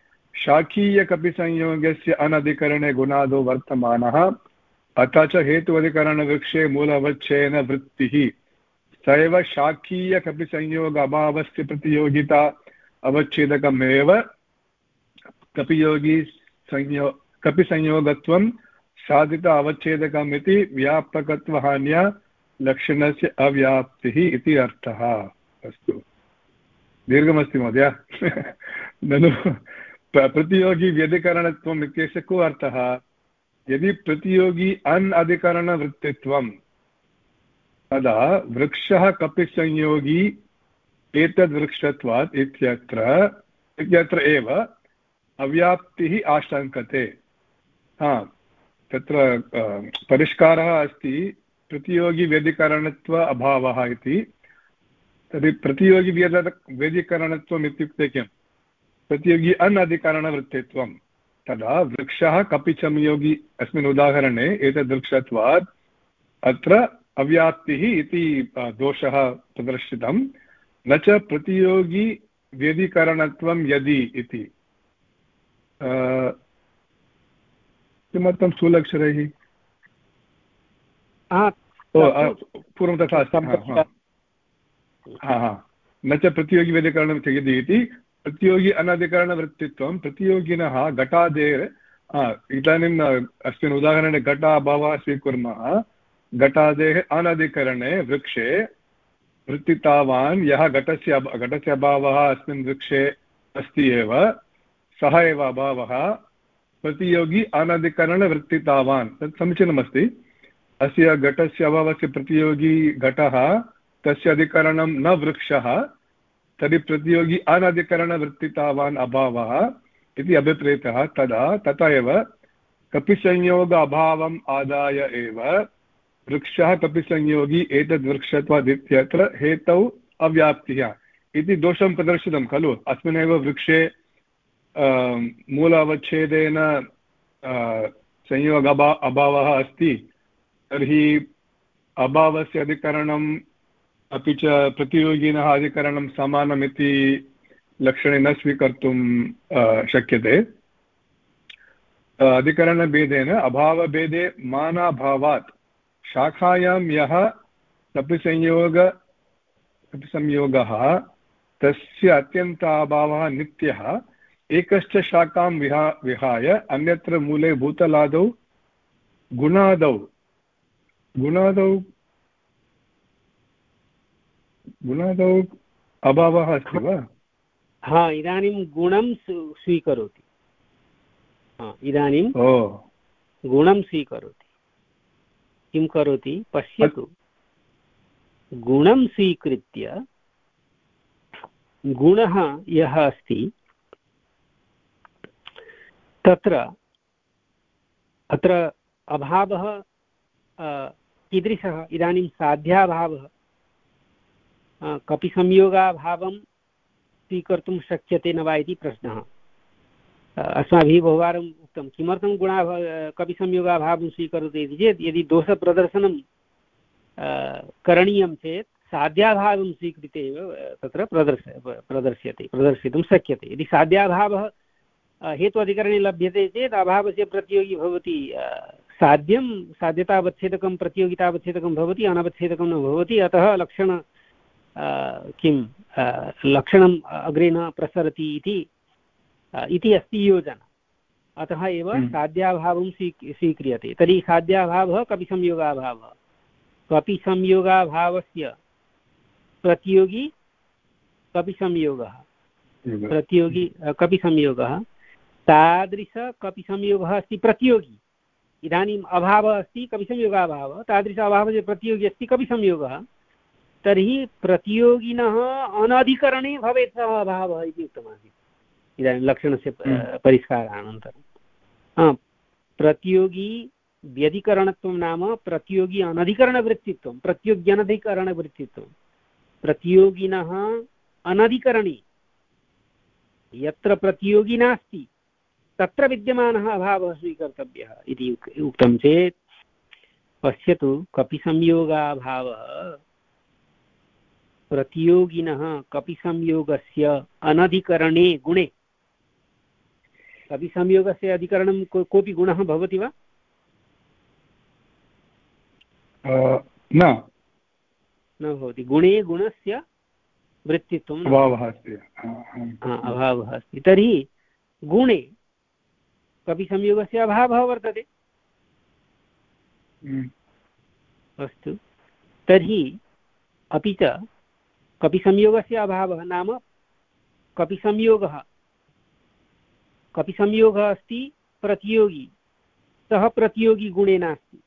शाखीयकपिसंयोगस्य अनधिकरणे गुणादौ वर्तमानः अथ च हेतुअधिकरणवृक्षे मूलवच्छेन वृत्तिः स एव शाखीयकपिसंयोग अभावस्य प्रतियोगिता अवच्छेदकमेव कपियोगी संयो कपिसंयोगत्वं साधित अवच्छेदकम् इति व्यापकत्वहान्या लक्षणस्य अव्याप्तिः इति अर्थः। अस्तु दीर्घमस्ति महोदय। ननु प्रतियोगी व्यधिकरणत्वम् इत्यस्य को अर्थः? यदि प्रतियोगी अन् अधिकरणवृत्तित्वं तदा वृक्षः कपिसंयोगी एतद्वृक्षत्वात् इत्यत्र इत्यत्र एव अव्याप्तिः आशङ्कते। हा तत्र परिष्कारः अस्ति प्रतियोगी व्यधिकरणत्व अभावः इति। तर्हि प्रतियोगी व्यध व्यधिकरणत्वम् इत्युक्ते किं? प्रतियोगी अनधिकरणवृत्तित्वं तदा वृक्षः कपिसंयोगी अस्मिन् उदाहरणे एतद्वृक्षत्वात् अत्र अव्याप्तिः इति दोषः प्रदर्शितं। न च प्रतियोगी व्यधिकरणत्वं यदि इति। किमर्थं स्थूलक्षरैः? पूर्वं तथा अस्ति। हा हा न च प्रतियोगी व्यधिकरणं यदि इति प्रतियोगी अनधिकरणवृत्तित्वं प्रतियोगिनः घटादेर् इदानीम् अस्मिन् उदाहरणे घट अभावः स्वीकुर्मः। घटादेः अनधिकरणे वृक्षे वृत्तितावान् यः घटस्य घटस्य अभावः अस्मिन् वृक्षे अस्ति एव सः एव अभावः प्रतियोगी अनधिकरणवृत्तितावान्। तत् समीचीनमस्ति। अस्य घटस्य अभावस्य प्रतियोगी घटः तस्य अधिकरणं न वृक्षः तर्हि प्रतियोगी अनधिकरणवृत्तितावान् अभावः इति अभिप्रेतः। तदा तथा एव कपिसंयोग अभावम् आदाय एव वृक्षः कपिसंयोगी एतद्वृक्षत्वात् इत्यत्र हेतौ अव्याप्तिः इति दोषं प्रदर्शितं खलु। अस्मिन्नेव वृक्षे मूल अवच्छेदेन संयोग अभा अभावः अस्ति। तर्हि अभावस्य अधिकरणम् अपि च प्रतियोगिनः अधिकरणं समानमिति लक्षणे न स्वीकर्तुं शक्यते। अधिकरणभेदेन अभावभेदे मानाभावात् शाखायां यः कपिसंयोग कपिसंयोगः तस्य अत्यन्ताभावः नित्यः एकश्च शाखां विहा विहाय अन्यत्र मूले भूतलादौ गुणादौ गुणादौ गुणादौ अभावः अस्ति वा? हा इदानीं गुणं स्वीकरोति। इदानीं गुणं स्वीकरोति। किं करोति पश्यतु, गुणं स्वीकृत्य गुणः यः अस्ति तत्र अत्र अभावः कीदृशः? इदानीं साध्याभावः। कपि संयोगाभावं स्वीकर्तुं शक्यते न वा इति प्रश्नः। अस्माभिः बहुवारम् उक्तं, किमर्थं गुणा कपि संयोगाभावं स्वीकरोति इति चेत् यदि दोषप्रदर्शनं करणीयं चेत् साध्याभावं स्वीकृत्य एव तत्र प्रदर्श प्रदर्श्यते प्रदर्शितुं शक्यते। यदि साध्याभावः हेतु अधिकरणे लभ्यते चेत् अभावस्य प्रतियोगी भवति साध्यं, साध्यतावच्छेदकं प्रतियोगितावच्छेदकं भवति, अनवच्छेदकं न भवति। अतः लक्षण किं लक्षणम् अग्रे न प्रसरति इति इति अस्ति योजना। अतः एव साध्याभावं स्वी स्वीक्रियते। तर्हि साध्याभावः कपि संयोगाभावः। कपि संयोगाभावस्य प्रतियोगी कपि संयोगः, प्रतियोगी कपि संयोगः, तादृश कपि संयोगः अस्ति प्रतियोगी। इदानीम् अभावः अस्ति कपि संयोगाभावः, तादृश अभावस्य प्रतियोगी अस्ति कपि संयोगः। तर्हि प्रतियोगिनः अनधिकरणे भवेत् सः अभावः इति उक्तमासीत् इदानीं लक्षणस्य परिष्कारानन्तरं। प्रतियोगी व्यधिकरणत्वं नाम प्रतियोगी अनधिकरणवृत्तित्वं, प्रतियोग्यनधिकरणवृत्तित्वं। प्रतियोगिनः अनधिकरणे यत्र प्रतियोगी नास्ति तत्र विद्यमानः अभावः स्वीकर्तव्यः इति उक्तं चेत् पश्यतु, कपि संयोगाभावः प्रतियोगिनः कपि संयोगस्य अनधिकरणे गुणे। कपि संयोगस्य अधिकरणं को कोऽपि गुणः भवति वा? न न भवति। गुणे गुणस्य वृत्तित्वम् अभावः अस्ति, अभावः अस्ति। तर्हि गुणे कपि संयोगस्य अभावः वर्तते। अस्तु, तर्हि अपि च कपि संयोगस्य अभावः नाम कपि संयोगः कपि संयोगः अस्ति प्रतियोगी, सः प्रतियोगी गुणे नास्ति।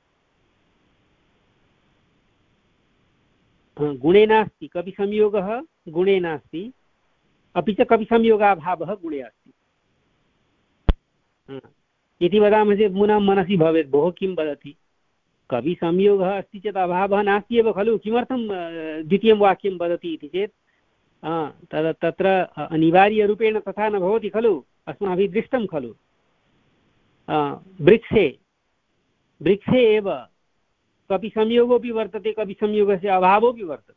गुणे नास्ति, कपि संयोगः गुणे नास्ति, अपि च कपि संयोगाभावः गुणे अस्ति इति वदामः चेत् मूनां मनसि भवेत्, भोः किं वदति, कवि संयोगः अस्ति चेत् अभावः नास्ति एव खलु, किमर्थं द्वितीयं वाक्यं वदति इति चेत् तद् तत्र अनिवार्यरूपेण तथा न भवति खलु। अस्माभिः दृष्टं खलु, वृक्षे वृक्षे एव कपि संयोगोऽपि वर्तते, कपि संयोगस्य अभावोऽपि वर्तते।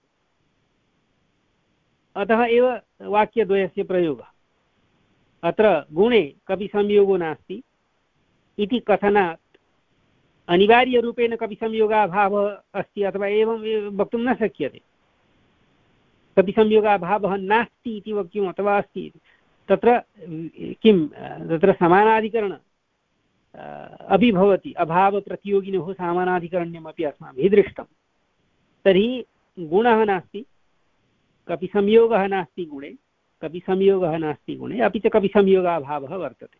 अतः एव वाक्यद्वयस्य प्रयोगः। अत्र गुणे कपि संयोगो नास्ति इति कथनात् अनिवार्यरूपेण कपि संयोगाभावः अस्ति अथवा एवं वक्तुं न शक्यते। कपि संयोगाभावः नास्ति इति वक्तुम् अथवा अस्ति तत्र किं तत्र समानाधिकरण अपि भवति। अभावप्रतियोगिनोः समानाधिकरण्यमपि अस्माभिः दृष्टं। तर्हि गुणः नास्ति, कपि संयोगः नास्ति गुणे, कपि संयोगः नास्ति गुणे, अपि च कपि संयोगाभावः वर्तते,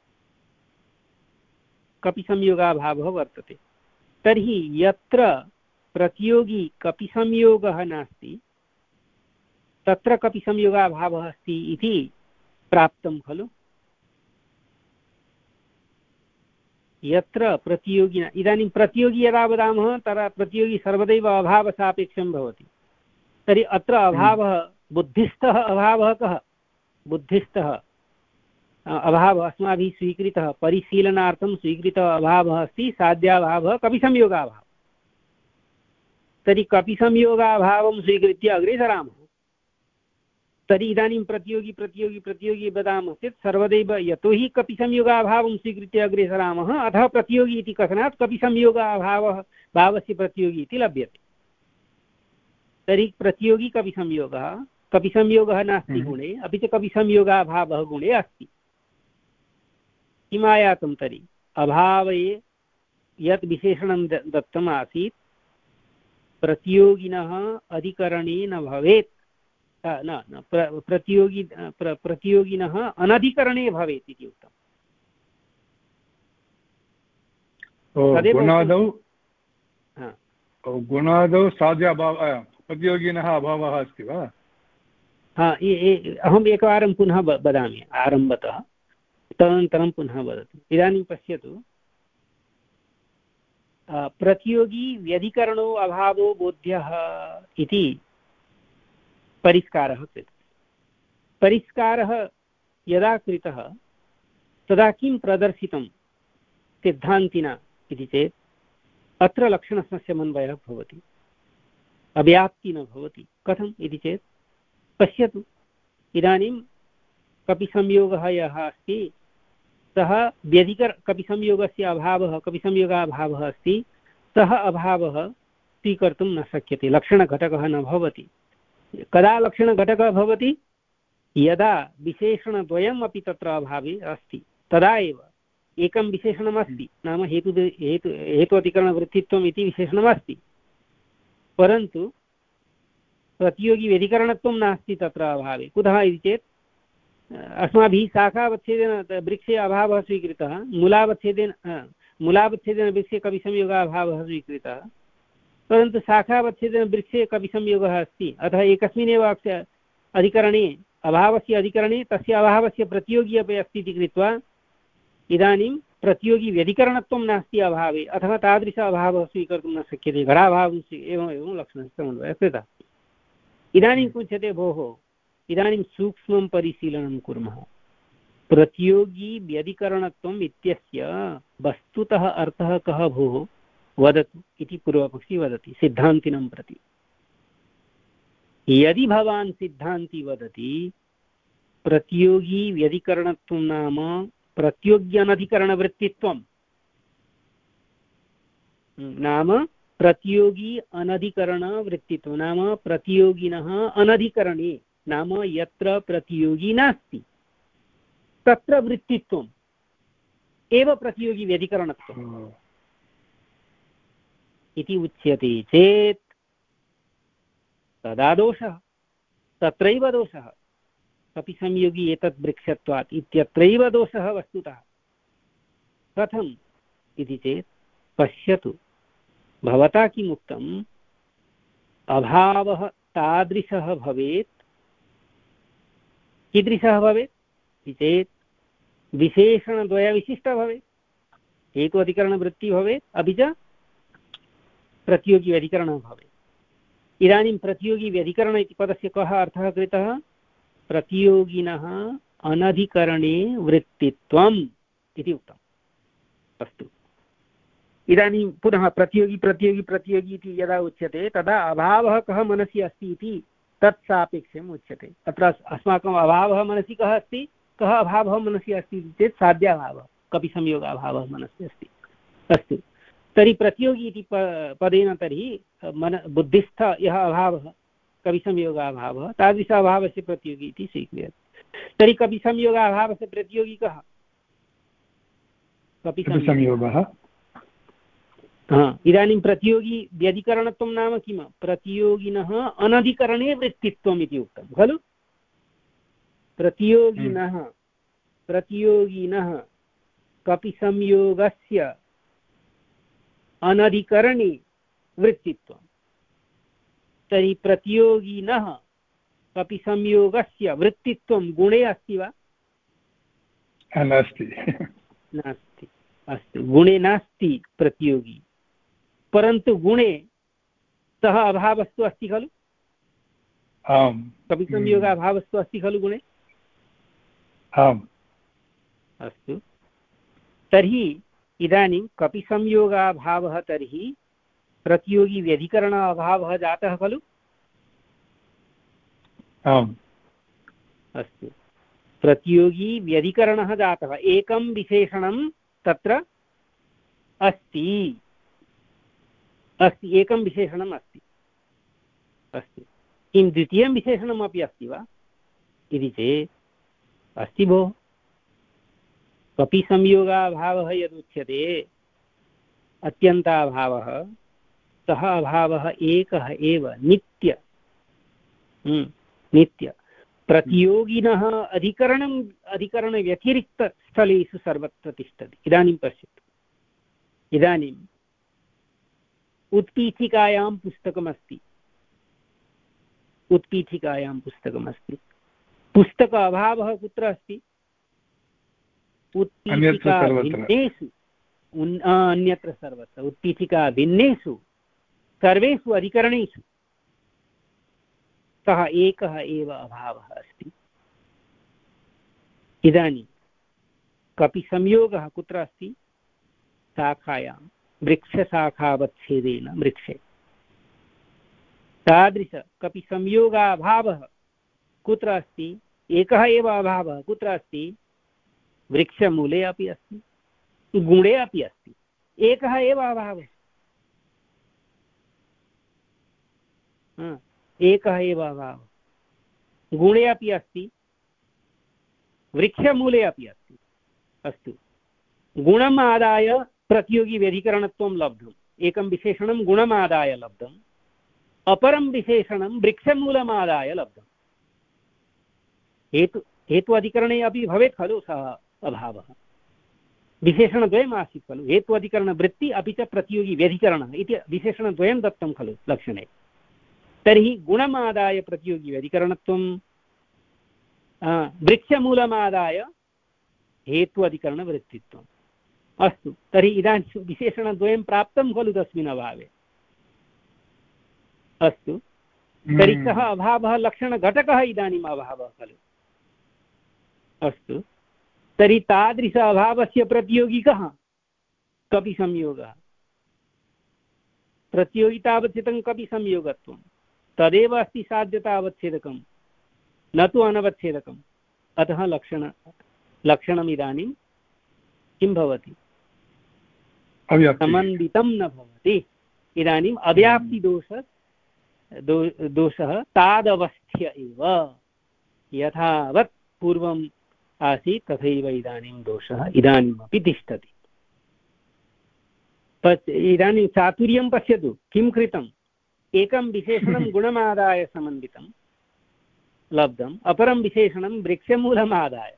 कपि संयोगाभावः वर्तते। तर्हि यत्र प्रतियोगी कपि संयोगः नास्ति तत्र कपि संयोगाभावः अस्ति इति प्राप्तं खलु। यत्र प्रतियोगी, इदानीं प्रतियोगी यदा वदामः तदा प्रतियोगी सर्वदैव अभावसापेक्षं भवति। तर्हि अत्र अभावः बुद्धिस्थः अभावः कः? बुद्धिस्थः अभावः अस्माभिः स्वीकृतः, परिशीलनार्थं स्वीकृतः अभावः अस्ति साध्याभावः कपि संयोगाभावः। तर्हि कपि संयोगाभावं स्वीकृत्य अग्रे सरामः। तर्हि इदानीं प्रतियोगी प्रतियोगी प्रतियोगी वदामः चेत् सर्वदैव यतोहि कपि संयोगाभावं स्वीकृत्य अग्रे सरामः, अतः प्रतियोगी इति कथनात् कपि संयोगाभावः भावस्य प्रतियोगी इति लभ्यते। तर्हि प्रतियोगी कपि संयोगः, कपि संयोगः नास्ति गुणे, अपि च कपि संयोगाभावः गुणे अस्ति। किम् आयातं तर्हि? अभावे यत् विशेषणं दत्तम् आसीत् प्रतियोगिनः अधिकरणे न भवेत्, न न प्र प्रतियोगी प्र प्रतियोगिनः अनधिकरणे भवेत् इति उक्तम्। गुणादौ गुणादौ साध्य अभावः प्रतियोगिनः अभावः अस्ति वा? हा अहम् एकवारं पुनः वदामि आरम्भतः, तदनन्तरं पुनः वदतु। इदानीं पश्यतु, प्रतियोगी व्यधिकरणो अभावो बोध्यः इति परिष्कारः कृतः। परिष्कारः यदा कृतः तदा किं प्रदर्शितं सिद्धान्तिना इति चेत् अत्र लक्षणस्य समन्वयः भवति, अव्याप्ति न भवति। कथम् इति चेत् पश्यतु, इदानीं कपिसंयोगः यः अस्ति सः व्यधिकर कपिसंयोगस्य अभावः कपिसंयोगाभावः अस्ति, सः अभावः स्वीकर्तुं न शक्यते, लक्षणघटकः न भवति। कदा लक्षणघटकः भवति? यदा विशेषणद्वयम् अपि तत्र अभावे अस्ति, तदा एव एकं विशेषणमस्ति, नाम हेतु हेतु हेतु अतिकरणवृत्तित्वम् इति विशेषणमस्ति, परन्तु प्रतियोगी व्यधिकरणत्वं नास्ति तत्र अभावे। कुतः इति चेत् अस्माभिः शाखावच्छेदेन वृक्षे अभावः स्वीकृतः, मूलावच्छेदेन मूलावच्छेदेन वृक्षे कविसंयोगाभावः स्वीकृतः, परन्तु शाखावच्छेदेन वृक्षे कविसंयोगः अस्ति। अतः एकस्मिन्नेव अधिकरणे अभावस्य अधिकरणे तस्य अभावस्य प्रतियोगी अपि अस्ति इति कृत्वा इदानीं प्रतियोगी व्यधिकरणत्वं नास्ति अभावे, अथवा तादृश अभावः स्वीकर्तुं न शक्यते, घटाभावं एवम् एवं लक्षणस्य समन्वयः कृतः। इदानीं उच्यते, भोः इदानीं सूक्ष्मं परिशीलनं कुर्मः। प्रतियोगी व्यधिकरणत्वम् इत्यस्य वस्तुतः अर्थः कः भोः वदतु इति पूर्वपक्षी वदति सिद्धान्तिनं प्रति। यदि भवान् सिद्धान्ति वदति प्रतियोगी व्यधिकरणत्वं नाम प्रतियोग्यनधिकरणवृत्तित्वं, नाम प्रतियोगी अनधिकरणवृत्तित्वं, नाम प्रतियोगिनः अनधिकरणे, नाम यत्र प्रतियोगी नास्ति तत्र वृत्तित्वम् एव प्रतियोगी व्यधिकरणत्वम् इति उच्यते चेत् तदा दोषः, तत्रैव दोषः। कपिसंयोगी एतत् वृक्षत्वात् इत्यत्रैव दोषः वस्तुतः। कथम् इति चेत् पश्यतु, भवता किम् उक्तम्, अभावः तादृशः भवेत्, कीदृशः भवेत् इति चेत् विशेषणद्वयविशिष्टः भवेत्, हेतु अधिकरणवृत्तिः भवेत्, अपि च प्रतियोगी व्यधिकरणः भवेत्। इदानीं प्रतियोगी व्यधिकरण इति पदस्य कः अर्थः कृतः? प्रतियोगिनः अनधिकरणे वृत्तित्वम् इति उक्तम्। अस्तु, इदानीं पुनः प्रतियोगी प्रतियोगी प्रतियोगी इति यदा उच्यते तदा अभावः कः मनसि अस्ति इति तत्सापेक्षम् उच्यते। अत्र अस्माकम् अभावः मनसि कः अस्ति, कः अभावः मनसि अस्ति इति चेत् साध्याभावः, कपिसंयोगाभावः मनसि अस्ति। अस्तु, तर्हि प्रतियोगी इति पदेन तर्हि मन बुद्धिस्थ यः अभावः कविसंयोगाभावः, तादृश अभावस्य प्रतियोगी इति स्वीक्रियते। तर्हि कपिसंयोगाभावस्य प्रतियोगी कः? कपिसंयोगः। हा, इदानीं प्रतियोगी व्यधिकरणत्वं नाम किम्? प्रतियोगिनः अनधिकरणे वृत्तित्वम् इति उक्तं खलु। प्रतियोगिनः प्रतियोगिनः कपिसंयोगस्य अनधिकरणे वृत्तित्वं। तर्हि प्रतियोगिनः कपिसंयोगस्य वृत्तित्वं गुणे अस्ति वा? नास्ति। नास्ति। अस्तु, गुणे नास्ति प्रतियोगी, परन्तु गुणे सः अभावस्तु अस्ति खलु। आम्, कपिसंयोगाभावस्तु अस्ति खलु गुणे। आम्। अस्तु, तर्हि इदानीं कपिसंयोगाभावः तर्हि प्रतियोगी व्यधिकरण अभावः जातः खलु। आम्। अस्तु, प्रतियोगी व्यधिकरणः जातः, एकं विशेषणं तत्र अस्ति अस्ति एकं विशेषणम् अस्ति। अस्तु, किं द्वितीयं विशेषणमपि अस्ति वा इति चेत् अस्ति भोः। कपिसंयोगाभावः यदुच्यते अत्यन्ताभावः, सः अभावः एकः एव, नित्य नित्य प्रतियोगिनः अधिकरणम् अधिकरणव्यतिरिक्तस्थलेषु सर्वत्र तिष्ठति। इदानीं पश्यतु, इदानीम् उत्पीठिकायां पुस्तकमस्ति, उत्पीठिकायां पुस्तकमस्ति, पुस्तक अभावः कुत्र अस्ति? उत्पीठिका भिन्नेषु अन्यत्र सर्वत्र उत्पीठिका भिन्नेषु सर्वेषु अधिकरणेषु सः एकः एव अभावः अस्ति। इदानीं कपिसंयोगः कुत्र अस्ति? शाखायां वृक्षशाखावच्छेदेन वृक्षे। तादृश कपिसंयोगाभावः कुत्र अस्ति? एकः एव अभावः कुत्र अस्ति? वृक्षमूले अपि अस्ति, गुणे अपि अस्ति, एकः एव अभावः, एकः एव अभावः, गुणे अपि अस्ति, वृक्षमूले अपि अस्ति। अस्तु, गुणम् आदाय प्रतियोगिव्यधिकरणत्वं लब्धम्, एकं विशेषणं गुणमादाय लब्धम्, अपरं विशेषणं वृक्षमूलमादाय लब्धम्। हेतु हेतु अधिकरणे अपि भवेत् खलु सः अभावः, विशेषणद्वयम् आसीत् खलु, हेतु अधिकरणवृत्ति अपि च प्रतियोगिव्यधिकरणः इति विशेषणद्वयं दत्तं खलु लक्षणे। तर्हि गुणमादाय प्रतियोगिव्यधिकरणत्वं, वृक्षमूलमादाय हेतु अधिकरणवृत्तित्वम्। अस्तु, तर्हि इदानीं विशेषणद्वयं प्राप्तं खलु तस्मिन् अभावे। अस्तु, तर्हि कः अभावः? लक्षणघटकः इदानीम् अभावः खलु। अस्तु, तर्हि तादृश अभावस्य प्रतियोगी कः? कपिसंयोगः। प्रतियोगितावच्छेदकं कपिसंयोगत्वं तदेव अस्ति साध्यतावच्छेदकं, न तु अनवच्छेदकम्। अतः लक्षण लक्षणम् इदानीं किं भवति? समन्वितं न भवति। इदानीम् अव्याप्तिदोष दो दोषः तादवस्थ्य एव, यथावत् पूर्वम् आसीत् तथैव इदानीं दोषः इदानीमपि तिष्ठति। इदानीं चातुर्यं पश्यतु, किं कृतम्? एकं विशेषणं गुणमादाय समन्वितं लब्धम्, अपरं विशेषणं वृक्षमूलमादाय।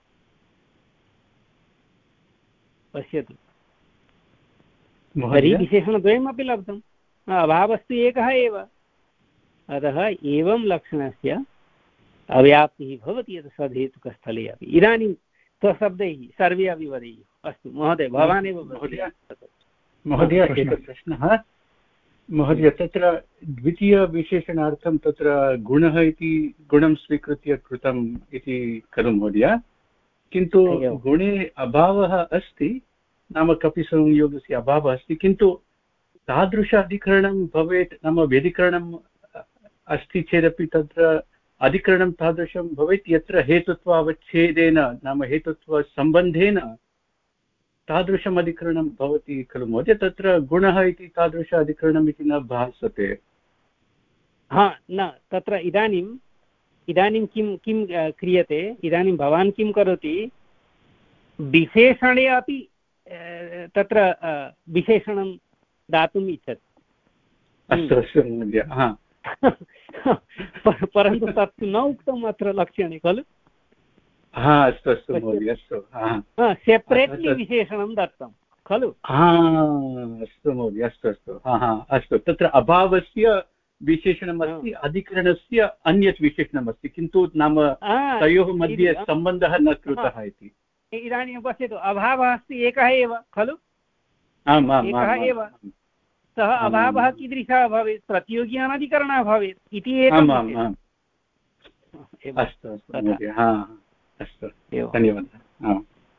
पश्यतु, तर्हि विशेषणद्वयमपि लब्धम्, अभावस्तु एकः एव। अतः एवं लक्षणस्य अव्याप्तिः भवति यत् सद्धेतुकस्थले अपि। इदानीं स्वशब्दैः सर्वे अपि वदेयुः। अस्तु महोदय, भवान् एव महोदय, एकः प्रश्नः महोदय। तत्र द्वितीयविशेषणार्थं तत्र गुणः इति गुणं स्वीकृत्य कृतम् इति खलु महोदय, किन्तु गुणे अभावः अस्ति, नाम कपिसंयोगस्य अभावः अस्ति, किन्तु तादृश अधिकरणं भवेत्, नाम व्यधिकरणम् अस्ति चेदपि तत्र अधिकरणं तादृशं भवेत् यत्र हेतुत्वावच्छेदेन, नाम हेतुत्वसम्बन्धेन तादृशम् अधिकरणं भवति खलु महोदय। तत्र गुणः इति तादृश अधिकरणम् इति न भासते। हा न, तत्र इदानीम् इदानीं किं किं क्रियते? इदानीं भवान् किं करोति? विशेषणे अपि तत्र विशेषणं दातुम् इच्छति। अस्तु अस्तु महोदय, हा। परन्तु तत्तु न उक्तम् अत्र लक्षणे खलु। हा अस्तु अस्तु महोदय, अस्तु। सेपरेट्लि विशेषणं दत्तं खलु। हा अस्तु महोदय, अस्तु अस्तु, हा हा अस्तु। तत्र अभावस्य विशेषणमस्ति, अधिकरणस्य अन्यत् विशेषणमस्ति, किन्तु नाम तयोः मध्ये सम्बन्धः न कृतः इति। इदानीं पश्यतु, अभावः अस्ति एकः एव खलु। आम् आम् एकः एव, सः अभावः कीदृशः भवेत्? प्रतियोगी अनधिकरणः भवेत् इति एकम्। अस्तु अस्तु महोदय, हा अस्तु, धन्यवादः।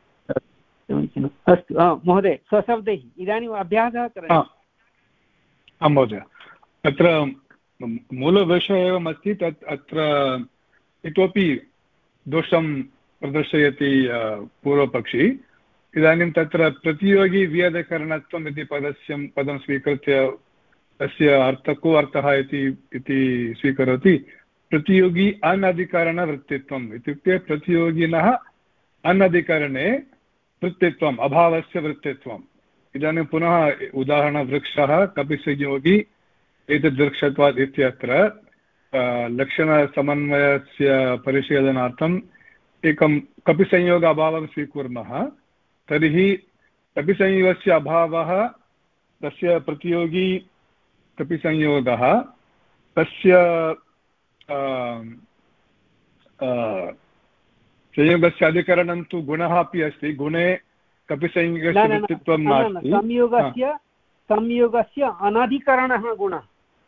अस्तु महोदय, स्वशब्दैः इदानीम् अभ्यासः करणीयः। आं महोदय, तत्र मूलविषयः एवमस्ति, तत् अत्र इतोपि दोषं प्रदर्शयति पूर्वपक्षी। इदानीं तत्र प्रतियोगी व्यधिकरणत्वम् इति पदस्य पदं स्वीकृत्य तस्य अर्थः को अर्थः इति इति स्वीकरोति। प्रतियोगी अनधिकरणवृत्तित्वम् इत्युक्ते प्रतियोगिनः अनधिकरणे वृत्तित्वम्, अभावस्य वृत्तित्वम्। इदानीं पुनः उदाहरणं, वृक्षः कपिसंयोगी एतद् वृक्षत्वात् इत्यत्र लक्षणसमन्वयस्य परिशीलनार्थम् एकं कपिसंयोग अभावं स्वीकुर्मः तर्हि कपिसंयोगस्य अभावः तस्य प्रतियोगी कपिसंयोगः तस्य संयोगस्य अधिकरणं तु गुणः अपि अस्ति गुणे कपिसंयोगस्य वृत्तित्वं नास्ति संयोगस्य संयोगस्य अनधिकरणः गुणः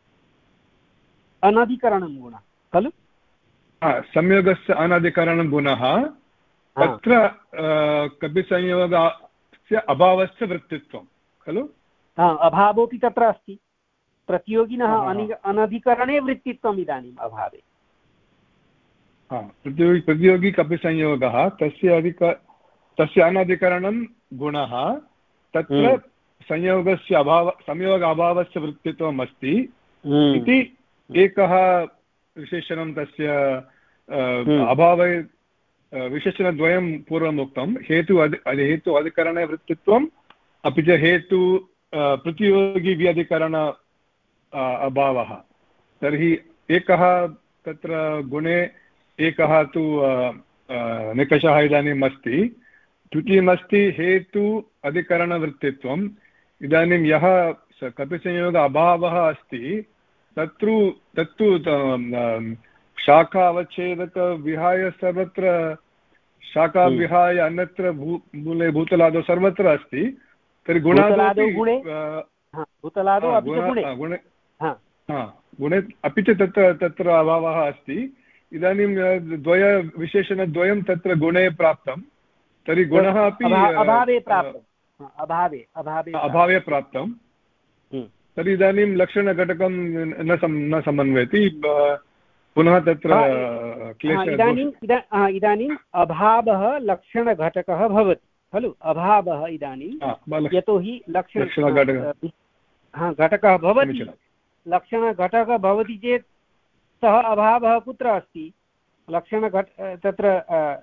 अनधिकरणं गुणः खलु संयोगस्य अनधिकरणं गुणः तत्र कपिसंयोगस्य अभावस्य वृत्तित्वं खलु अभावोऽपि तत्र अस्ति प्रतियोगिनः अनधिकरणे वृत्तित्वम् इदानीम् अभावे प्रतियोगी प्रतियोगी कपिसंयोगः तस्य अधिक तस्य अनधिकरणं गुणः तत्र संयोगस्य अभाव संयोग अभावस्य वृत्तित्वम् अस्ति इति एकः विशेषणं तस्य अभावे विशेषणद्वयं पूर्वम् उक्तं हेतु अधि हेतु अधिकरणे वृत्तित्वम् अपि च हेतु प्रतियोगी व्यधिकरण अभावः तर्हि एकः तत्र गुणे एकः तु निकषः इदानीम् अस्ति द्वितीयमस्ति हेतु अधिकरणवृत्तित्वम् इदानीं यः कपिसंयोग अभावः अस्ति तत्तु तत्तु शाखा अवच्छेदक विहाय सर्वत्र शाखा विहाय अन्यत्र भू मूले भूतलादौ सर्वत्र अस्ति तर्हि गुणादौ गुणे गुणे अपि च तत्र तत्र अभावः अस्ति इदानीं द्वय विशेषणद्वयं तत्र गुणे प्राप्तं तर्हि गुणः अपि अभावे प्राप्तम् अभावे अभावे अभावे प्राप्तं तर्हि इदानीं लक्षणघटकं न सम न समन्वयति पुनः तत्र इदानीम् इदानीम् अभावः लक्षणघटकः भवति खलु अभावः इदानीं यतोहि लक्षण हा घटकः भवति लक्षणघटकः भवति चेत् सः अभावः कुत्र अस्ति लक्षणघट तत्र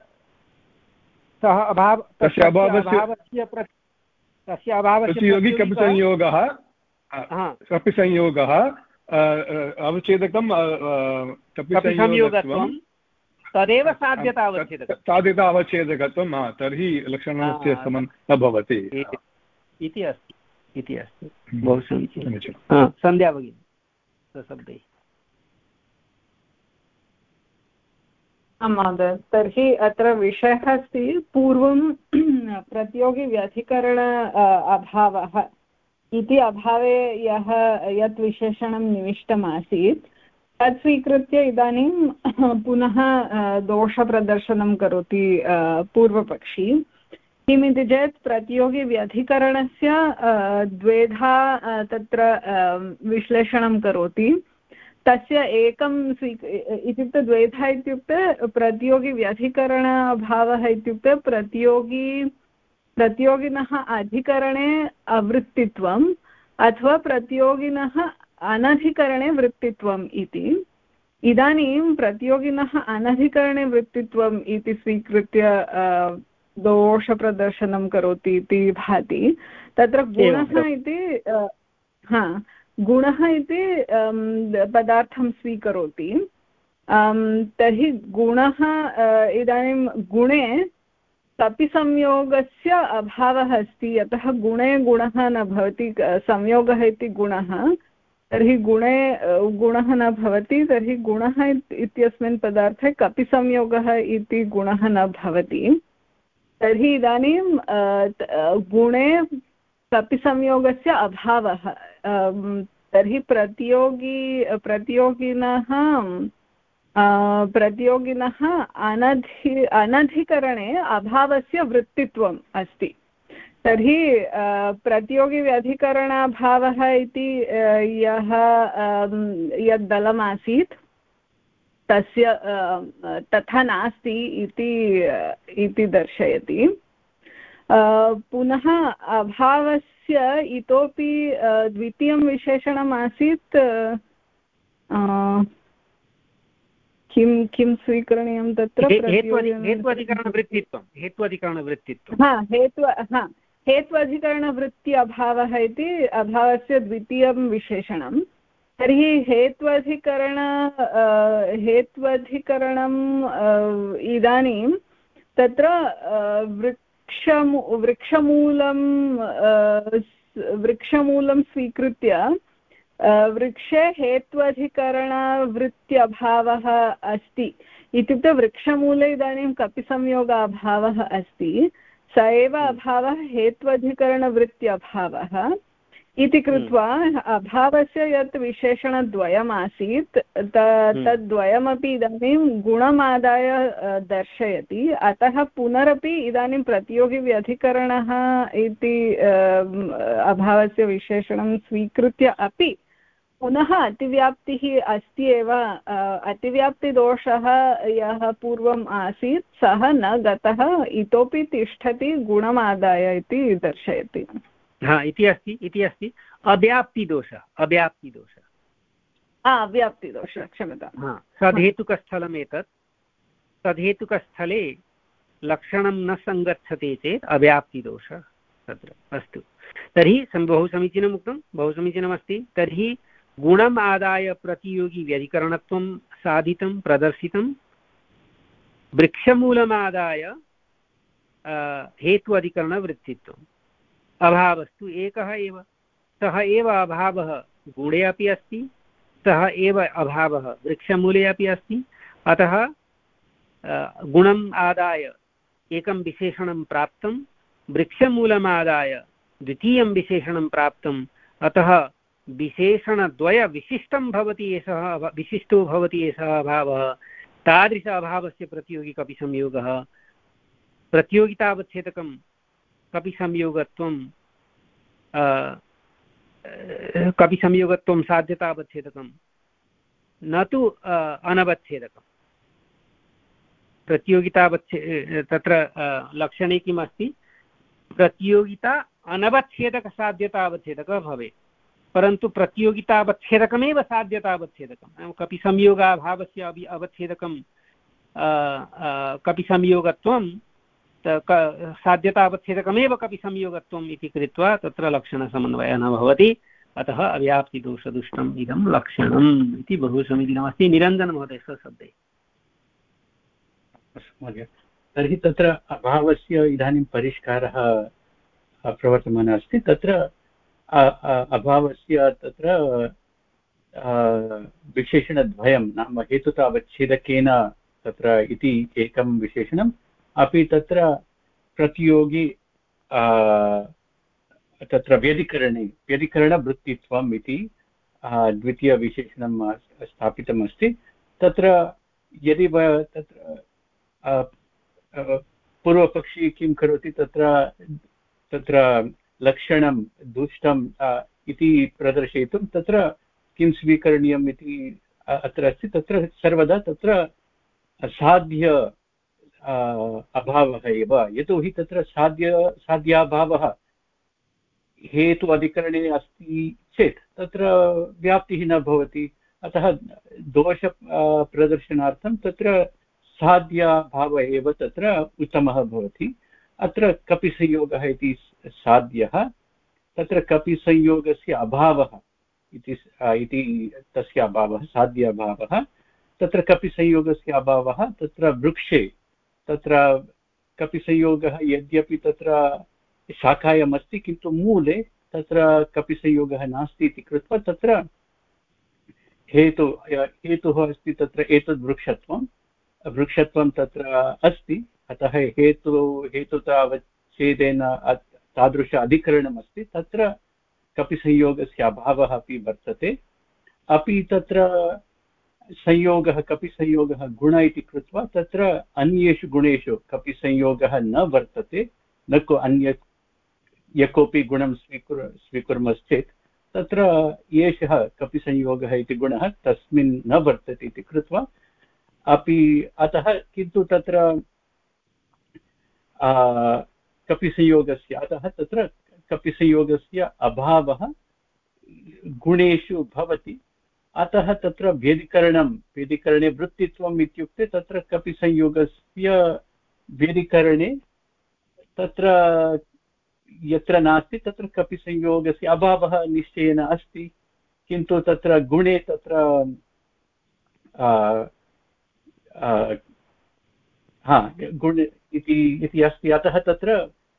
सः अभाव तस्य अभावस्य तस्य अभावस्य प्रतियोगी कपिसंयोगः कपिसंयोगः अवच्छेदकं कपिसंयोगत्वं तदेव साध्यता अवच्छेदकं साध्यता अवच्छेदकत्वं तर्हि लक्षणस्य समं न भवति इति अस्ति इति अस्ति बहु समीचीनं सन्ध्या भगिनी सशब्दैः आं महोदय तर्हि अत्र विषयः अस्ति पूर्वं प्रतियोगिव्यधिकरण अभावः इति अभावे यः यत् विशेषणं निविष्टमासीत् तत् स्वीकृत्य इदानीं पुनः दोषप्रदर्शनं करोति पूर्वपक्षी किमिति चेत् प्रतियोगिव्यधिकरणस्य द्वेधा तत्र विश्लेषणं करोति तस्य एकं स्वी इत्युक्ते द्वेधा इत्युक्ते प्रतियोगिव्यधिकरण अभावः इत्युक्ते प्रतियोगी प्रतियोगिनः अधिकरणे अवृत्तित्वम् अथवा प्रतियोगिनः अनधिकरणे वृत्तित्वम् इति इदानीं प्रतियोगिनः अनधिकरणे वृत्तित्वम् इति स्वीकृत्य दोषप्रदर्शनं करोति इति भाति तत्र गुणः इति हा गुणः इति पदार्थं स्वीकरोति तर्हि गुणः इदानीं गुणे कपिसंयोगस्य अभावः अस्ति यतः गुणे गुणः न भवति संयोगः इति गुणः तर्हि गुणे गुणः न भवति तर्हि गुणः इत्यस्मिन् पदार्थे कपिसंयोगः इति गुणः न भवति तर्हि इदानीं गुणे कपिसंयोगस्य अभावः तर्हि प्रतियोगी प्रतियोगिनः प्रतियोगिनः अनधि अनधिकरणे अभावस्य वृत्तित्वम् अस्ति तर्हि प्रतियोगिव्यधिकरणाभावः इति यः यद् दलमासीत् तस्य तथा नास्ति इति इति दर्शयति पुनः अभावस्य इतोपि द्वितीयं विशेषणम् आसीत् किं किं स्वीकरणीयं तत्र हेत्वधिकरणवृत्तित्वं हेत्वधिकरणवृत्तित्वं हा हेतु हा हेत्वधिकरणवृत्ति अभावः इति अभावस्य द्वितीयं विशेषणं तर्हि हेत्वधिकरण हेत्वधिकरणम् इदानीं तत्र वृक्षमू वृक्षमूलं वृक्षमूलं स्वीकृत्य वृक्षे हेत्वधिकरणवृत्त्यभावः अस्ति इत्युक्ते वृक्षमूले इदानीं कपिसंयोगाभावः अस्ति, स एव अभावः हेत्वधिकरणवृत्त्यभावः इति कृत्वा अभावस्य यत् विशेषणद्वयमासीत् तद्द्वयमपि इदानीं गुणमादाय दर्शयति। अतः पुनरपि इदानीं प्रतियोगिव्यधिकरणः इति अभावस्य विशेषणं स्वीकृत्य अपि पुनः अतिव्याप्तिः अस्ति एव। अतिव्याप्तिदोषः यः पूर्वम् आसीत् सः न गतः, इतोपि तिष्ठति गुणमादाय इति दर्शयति। हा इति अस्ति इति अस्ति अव्याप्तिदोषः अव्याप्तिदोषः अव्याप्तिदोषः क्षम्यतां। हा सधेतुकस्थलम् एतत्, सधेतुकस्थले लक्षणं न सङ्गच्छते चेत् अव्याप्तिदोषः तत्र। अस्तु, तर्हि बहु समीचीनम् उक्तं, बहु समीचीनमस्ति। तर्हि गुणम् आदाय प्रतियोगी व्यधिकरणत्वं साधितं प्रदर्शितं, वृक्षमूलमादाय हेतु अधिकरणवृत्तित्वम्। अभावस्तु एकः एव, सः एव अभावः गुणे अपि अस्ति, सः एव अभावः वृक्षमूले अपि अस्ति। अतः गुणम् आदाय एकं विशेषणं प्राप्तं, वृक्षमूलमादाय द्वितीयं विशेषणं प्राप्तम्। अतः विशेषणद्वयविशिष्टं भवति एषः विशिष्टो भवति एषः अभावः। तादृश अभावस्य प्रतियोगी कपिसंयोगः, प्रतियोगितावच्छेदकं कपिसंयोगत्वं कपिसंयोगत्वं साध्यतावच्छेदकं, न तु अनवच्छेदकं। प्रतियोगितावच्छे तत्र लक्षणे किम् अस्ति, प्रतियोगिता अनवच्छेदकसाध्यतावच्छेदकः भवेत्, परन्तु प्रतियोगितावच्छेदकमेव साध्यतावच्छेदकं। कपिसंयोगाभावस्य अपि अवच्छेदकं कपिसंयोगत्वं साध्यतावच्छेदकमेव कपिसंयोगत्वम् इति कृत्वा तत्र लक्षणसमन्वयः न भवति। अतः अव्याप्तिदोषदुष्टम् इदं लक्षणम् इति बहु समीचीनमस्ति। निरञ्जनमहोदय स्वशब्दे। महोदय, तर्हि तत्र अभावस्य इदानीं परिष्कारः प्रवर्तमानः अस्ति। तत्र अभावस्य तत्र विशेषणद्वयं नाम हेतुतावच्छेदकेन तत्र इति एकं विशेषणम्, अपि तत्र प्रतियोगी तत्र व्यधिकरणे व्यधिकरणवृत्तित्वम् इति द्वितीयविशेषणं स्थापितमस्ति। तत्र यदि तत्र पूर्वपक्षी किं करोति, तत्र तत्र लक्षणं दुष्टम् इति प्रदर्शयितुं तत्र किं स्वीकरणीयम् इति अत्र अस्ति। तत्र सर्वदा तत्र साध्य अभावः एव, यतोहि तत्र साध्य साध्याभावः हेतु अधिकरणे अस्ति चेत् तत्र व्याप्तिः न भवति। अतः दोष प्रदर्शनार्थं तत्र साध्याभावः एव तत्र उत्तमः भवति। अत्र कपिसंयोगः इति साध्यः, तत्र कपिसंयोगस्य अभावः इति तस्य अभावः साध्याभावः। तत्र कपिसंयोगस्य अभावः तत्र वृक्षे, तत्र कपिसंयोगः यद्यपि तत्र शाखायामस्ति किन्तु मूले तत्र कपिसंयोगः नास्ति इति कृत्वा तत्र हेतु हेतुः अस्ति, तत्र एतद् वृक्षत्वं वृक्षत्वं तत्र अस्ति। अतः हेतु हेतुतावच्छेदेन तादृश अधिकरणमस्ति, तत्र कपिसंयोगस्य अभावः अपि वर्तते। अपि तत्र संयोगः कपिसंयोगः गुण इति कृत्वा तत्र अन्येषु गुणेषु कपिसंयोगः न वर्तते। न को अन्य यः कोऽपि गुणं स्वीकुर् स्वीकुर्मश्चेत् तत्र एषः कपिसंयोगः इति गुणः तस्मिन् न वर्तते इति कृत्वा अपि अतः किन्तु तत्र कपिसंयोगस्य अतः तत्र कपिसंयोगस्य अभावः गुणेषु भवति। अतः तत्र व्यधिकरणं व्यधिकरणे वृत्तित्वम् इत्युक्ते तत्र कपिसंयोगस्य व्यधिकरणे तत्र यत्र नास्ति तत्र कपिसंयोगस्य अभावः निश्चयेन अस्ति। किन्तु तत्र गुणे तत्र हा गुण इति इति अस्ति। अतः तत्र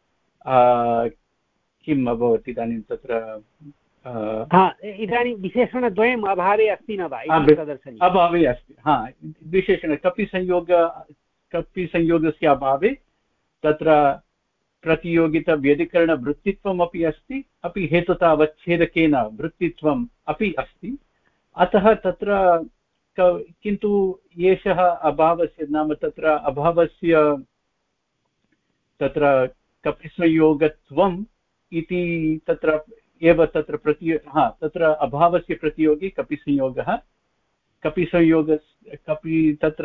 किम् अभवत् इदानीं तत्र इदानीं विशेषणद्वयम् अभावे अस्ति न वा अभावे अस्ति। हा विशेषण कपि संयोग कपि संयोगस्य अभावे तत्र प्रतियोगितव्यतिकरणवृत्तित्वम् अपि अस्ति, अपि हेतुतावच्छेदकेन वृत्तित्वम् अपि अस्ति। अतः तत्र किन्तु एषः अभावस्य नाम तत्र अभावस्य तत्र कपिसंयोगत्वम् इति तत्र एव तत्र प्रति हा तत्र अभावस्य प्रतियोगी कपिसंयोगः। कपिसंयोगस्य कपि तत्र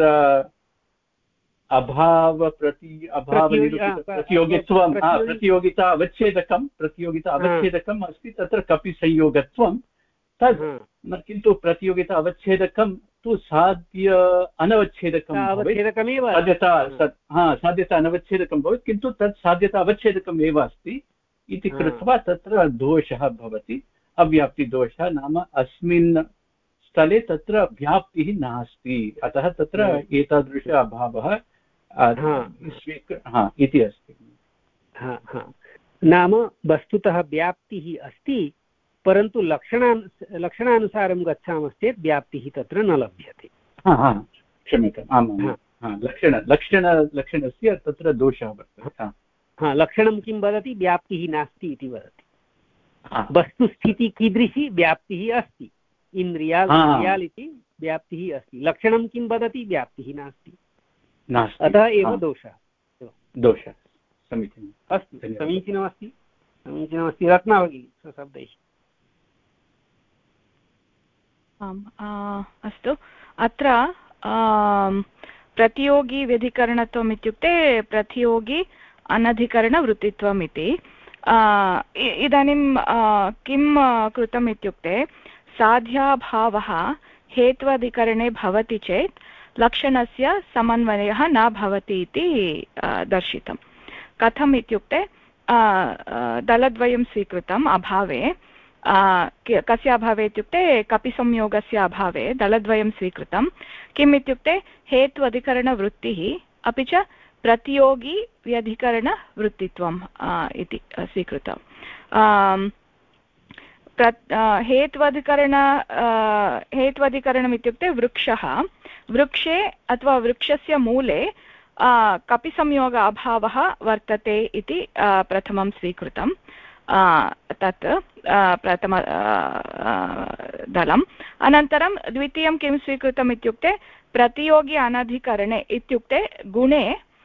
अभाव प्रति अभाव प्रतियोगित्वं प्रतियोगिता अवच्छेदकं प्रतियोगिता अवच्छेदकम् अस्ति तत्र कपिसंयोगत्वं तद् किन्तु प्रतियोगिता अवच्छेदकं तु साध्य अनवच्छेदकं साध्यता हा साध्यता अनवच्छेदकं भवति, किन्तु तत् साध्यता अवच्छेदकम् एव अस्ति इति कृत्वा तत्र दोषः भवति, अव्याप्तिदोषः। नाम अस्मिन् स्थले तत्र व्याप्तिः नास्ति, अतः तत्र एतादृश अभावः हा इति अस्ति। नाम वस्तुतः व्याप्तिः अस्ति, परन्तु लक्षणान् लक्षणानुसारं गच्छामश्चेत् व्याप्तिः तत्र न लभ्यते। क्षम्यताम्, आमां लक्षण लक्षण लक्षणस्य तत्र दोषः वर्तते। हा लक्षणं किं वदति? व्याप्तिः नास्ति इति वदति। वस्तुस्थितिः कीदृशी? व्याप्तिः अस्ति। इन्द्रियाल् रियालिटि व्याप्तिः अस्ति। लक्षणं किं वदति? व्याप्तिः नास्ति, अतः एव दोषः दोषः समीचीनम् अस्तु समीचीनमस्ति समीचीनमस्ति रत्ना भगिनी स्वशब्दैः। आम् अस्तु, अत्र प्रतियोगी व्यधिकरणत्वम् इत्युक्ते प्रतियोगी अनधिकरणवृत्तित्वम् इति। इदानीं किं कृतम् इत्युक्ते साध्याभावः हेत्वाधिकरणे भवति चेत् लक्षणस्य समन्वयः न भवति इति दर्शितं। कथम् इत्युक्ते दलद्वयं स्वीकृतम् अभावे, कस्य अभावे इत्युक्ते कपिसंयोगस्य अभावे दलद्वयं स्वीकृतं। किम् इत्युक्ते हेतु अधिकरणवृत्तिः अपि च प्रतियोगी व्यधिकरणवृत्तित्वम् इति स्वीकृतम्। हेत्वधिकरण हेत्वधिकरणम् इत्युक्ते वृक्षः, वृक्षे अथवा वृक्षस्य मूले कपिसंयोग अभावः वर्तते इति प्रथमं स्वीकृतं। तत् प्रथम दलम्। अनन्तरं द्वितीयं किं स्वीकृतम् इत्युक्ते प्रतियोगी अनधिकरणे इत्युक्ते गुणे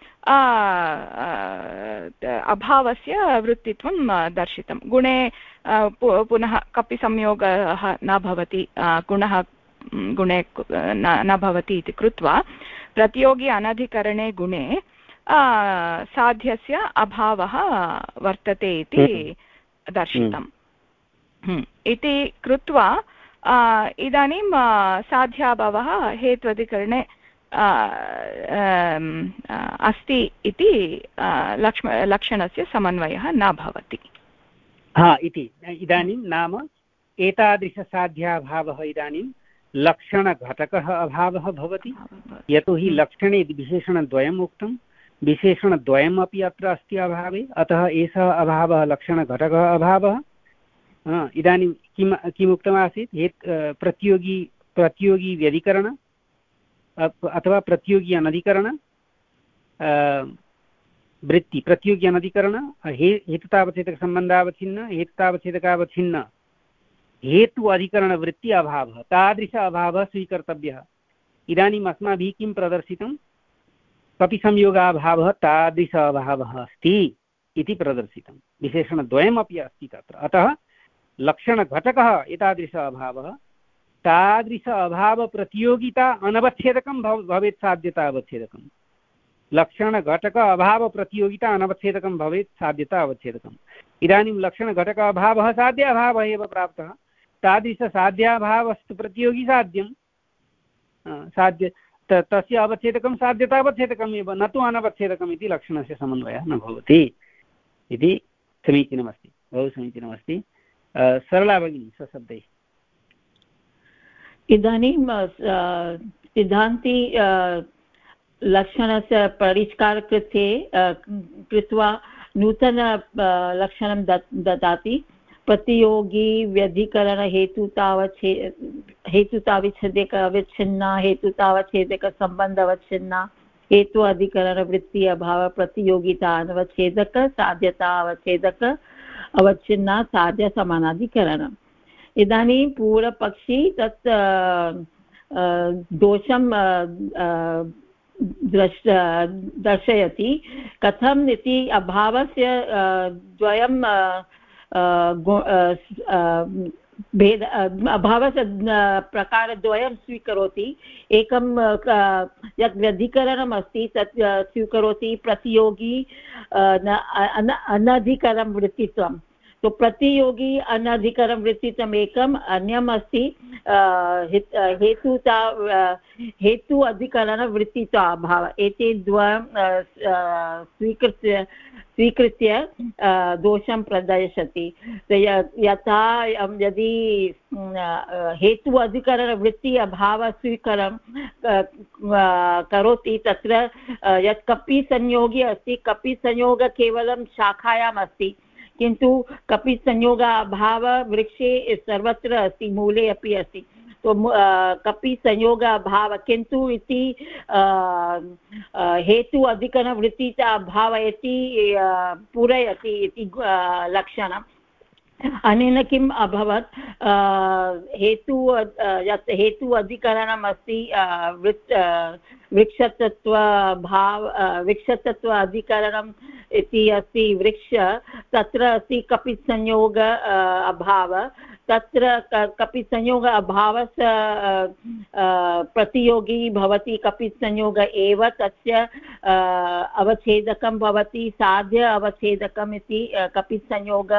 अभावस्य वृत्तित्वं दर्शितं। गुणे पुनः कपिसंयोगः न भवति, गुणः गुणे न भवति इति कृत्वा प्रतियोगी अनधिकरणे गुणे साध्यस्य अभावः वर्तते इति दर्शितम् इति कृत्वा इदानीं साध्याभावः हेत्वधिकरणे अस्ति इति लक्ष्म लक्षणस्य समन्वयः न भवति। हा इति इदानीं नाम एतादृशसाध्याभावः इदानीं लक्षणघटकः अभावः भवति, यतोहि लक्षणे विशेषणद्वयम् उक्तं, विशेषणद्वयमपि अत्र अस्ति अभावे, अतः एषः अभावः लक्षणघटकः अभावः। इदानीं किं किम् उक्तमासीत्? हेत् प्रतियोगी प्रतियोगी व्यधिकरण अथवा प्रतियोगी अनधिकरण वृत्ति, प्रतियोगी अनधिकरण हे हेतुतावच्छेदकसम्बन्धावच्छिन्न हेतुतावच्छेदकावच्छिन्न हेतु अधिकरणवृत्ति अभावः, तादृश अभावः स्वीकर्तव्यः। इदानीम् अस्माभिः किं प्रदर्शितं? कपिसंयोगाभावः तादृश अभावः अस्ति इति प्रदर्शितं, विशेषणद्वयमपि अस्ति तत्र। अतः लक्षणघटकः एतादृश अभावः, तादृश अभावप्रतियोगिता अनवच्छेदकं भव भवेत् साध्यता अवच्छेदकं। लक्षणघटक अभावप्रतियोगिता अनवच्छेदकं भवेत् साध्यता अवच्छेदकम्। इदानीं लक्षणघटक अभावः साध्याभावः एव प्राप्तः, तादृशसाध्याभावस्तु प्रतियोगी साध्यं, साध्य तस्य अवच्छेदकं साध्यता अवच्छेदकम् एव, न तु अनवच्छेदकम् इति लक्षणस्य समन्वयः न भवति इति समीचीनमस्ति, बहु समीचीनमस्ति। सरला भगिनी स्वशब्दैः। इदानीं सिद्धान्ती लक्षणस्य परिष्कारकृत्ये कृत्वा नूतन लक्षणं ददाति। प्रतियोगी व्यधिकरणहेतुतावच्छे हेतुताविच्छेदक अवच्छिन्ना हेतुतावच्छेदक सम्बन्धवच्छिन्ना हेतु अधिकरणवृत्ति अभाव प्रतियोगिता अनवच्छेदक साध्यता अवच्छेदक अवच्छिन्ना साध्य समानाधिकरणम्। इदानीं पूर्वपक्षी तत् दोषं दर्श दर्शयति कथम् इति अभावस्य द्वयं भेद अभावस्य प्रकारद्वयं स्वीकरोति। एकं यत् व्यधिकरणम् अस्ति तत् स्वीकरोति प्रतियोगी अनधिकरणं वृत्तित्वं। तो प्रतियोगी अनधिकरणं वृत्तित्वम् एकम्, अन्यम् अस्ति हेतुता हेतु अधिकरणवृत्तित्व अभाव। एते द्वयं स्वीकृत्य स्वीकृत्य दोषं प्रदर्शति। यथा यदि हेतु अधिकरणवृत्ति अभाव स्वीकरणं करोति तत्र यत् कपि संयोगी अस्ति, कपि संयोग केवलं शाखायाम् अस्ति, किन्तु कपि संयोग अभाव वृक्षे सर्वत्र अस्ति, मूले अपि अस्ति। तो कपि संयोग अभाव किन्तु इति हेतु अधिकरणवृत्ति अभाव इति पूरयति इति लक्षणम्। अनेन किम् अभवत्, हेतु यत् हेतु अधिकरणम् अस्ति वृत् वृक्षतत्व भाव वृक्षतत्व अधिकरणम् इति अस्ति वृक्ष, तत्र अस्ति कपि संयोग अभाव। तत्र कपि संयोग अभावस्य प्रतियोगी भवति कपि संयोग एव, तस्य अवच्छेदकं भवति साध्य अवच्छेदकम् इति कपि संयोग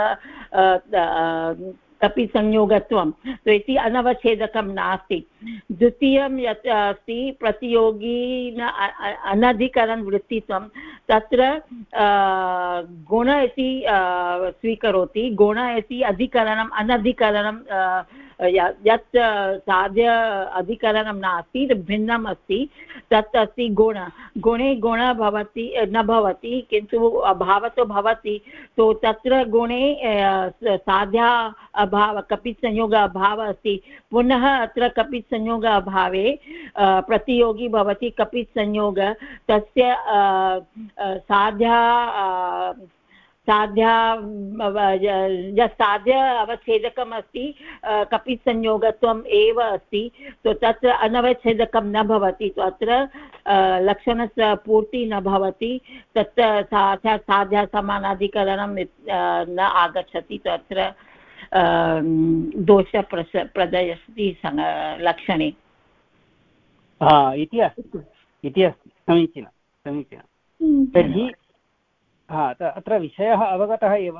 कपि संयोगत्वं। तो इति अनवच्छेदकं नास्ति। द्वितीयं यत् अस्ति प्रतियोगी अनधिकरणवृत्तित्वं, तत्र गुण इति स्वीकरोति। गुण इति अधिकरणम् अनधिकरणं यत् साध्य अधिकरणं नास्ति, भिन्नम् अस्ति, तत् अस्ति गुण। गुणे गुण भवति न भवति किन्तु अभावतो भवति। तो तत्र गुणे साध्या अभाव कपि संयोग अभाव अस्ति। पुनः अत्र कपि संयोग अभावे प्रतियोगी भवति कपि संयोग, तस्य साध्या साध्या यत् साध्य अवच्छेदकम् अस्ति कपि संयोगत्वम् एव अस्ति। तो तत्र अनवच्छेदकं न भवति। तो अत्र लक्षणस्य पूर्ति न भवति, तत्र साध्या साध्या समानाधिकरणं न आगच्छति। तो अत्र दोष प्रदर्शति लक्षणे इति अस्ति इति अस्ति समीचीनं समीचीनं। तर्हि हा अत्र विषयः अवगतः एव।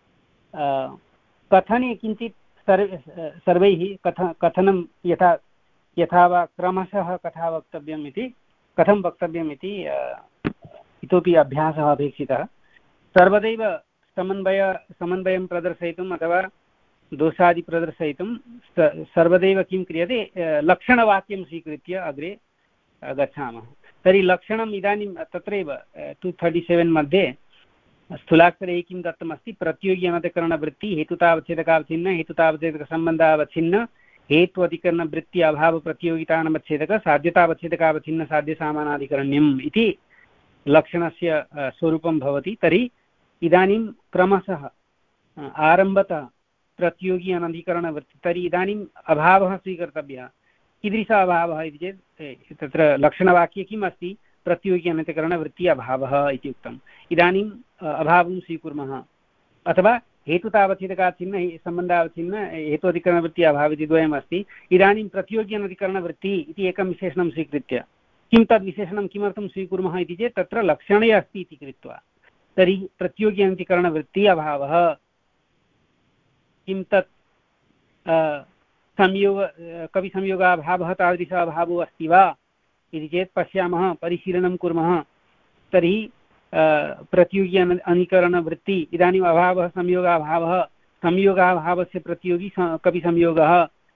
कथने किञ्चित् सर्व सर्वैः कथ कथनं यथा यथा वा क्रमशः कथा वक्तव्यम् इति कथं वक्तव्यम् इति इतोपि अभ्यासः अपेक्षितः। सर्वदैव समन्वय समन्वयं प्रदर्शयितुम् अथवा दोषादि प्रदर्शयितुं सर्वदैव किं क्रियते, लक्षणवाक्यं स्वीकृत्य अग्रे गच्छामः। तर्हि लक्षणम् इदानीं तत्रैव टु थर्टि सेवेन् मध्ये स्थूलाक्षरे किं दत्तमस्ति, प्रतियोगी अनधिकरणवृत्ति हेतुतावच्छेदकावच्छिन्न हेतुतावच्छेदकसम्बन्धावच्छिन्न हेतु अधिकरणवृत्ति अभाव प्रतियोगितानवच्छेदक साध्यतावच्छेदकावच्छिन्न साध्यसामानाधिकरण्यम् इति लक्षणस्य स्वरूपं भवति। तर्हि इदानीं क्रमशः आरम्भतः प्रतियोगी अनधिकरणवृत्ति, तर्हि इदानीम् अभावः स्वीकर्तव्यः। कीदृश अभावः इति चेत् तत्र लक्षणवाक्ये किम् अस्ति, प्रतियोगी अनधिकरणवृत्ति अभावः इति उक्तम्। इदानीम् अभावं स्वीकुर्मः, अथवा हेतुतावच्छेदकावच्छिन्न सम्बन्धावच्छिन्न हेतु अधिकरणवृत्ति अभावः इति द्वयमस्ति। इदानीं प्रतियोगी अनधिकरणवृत्ति इति एकं विशेषणं स्वीकृत्य किं तद् विशेषणं किमर्थं स्वीकुर्मः इति चेत् तत्र लक्षणे अस्ति इति कृत्वा। तर्हि प्रतियोगी अनधिकरणवृत्ति अभावः किं तत् संयोग कविसंयोगाभावः तादृश अभावो अस्ति वा इति चेत् पश्यामः, परिशीलनं कुर्मः। तर्हि प्रतियोगी अनिकरणवृत्ति इदानीम् अभावः संयोगाभावः, संयोगाभावस्य प्रतियोगी कविसंयोगः,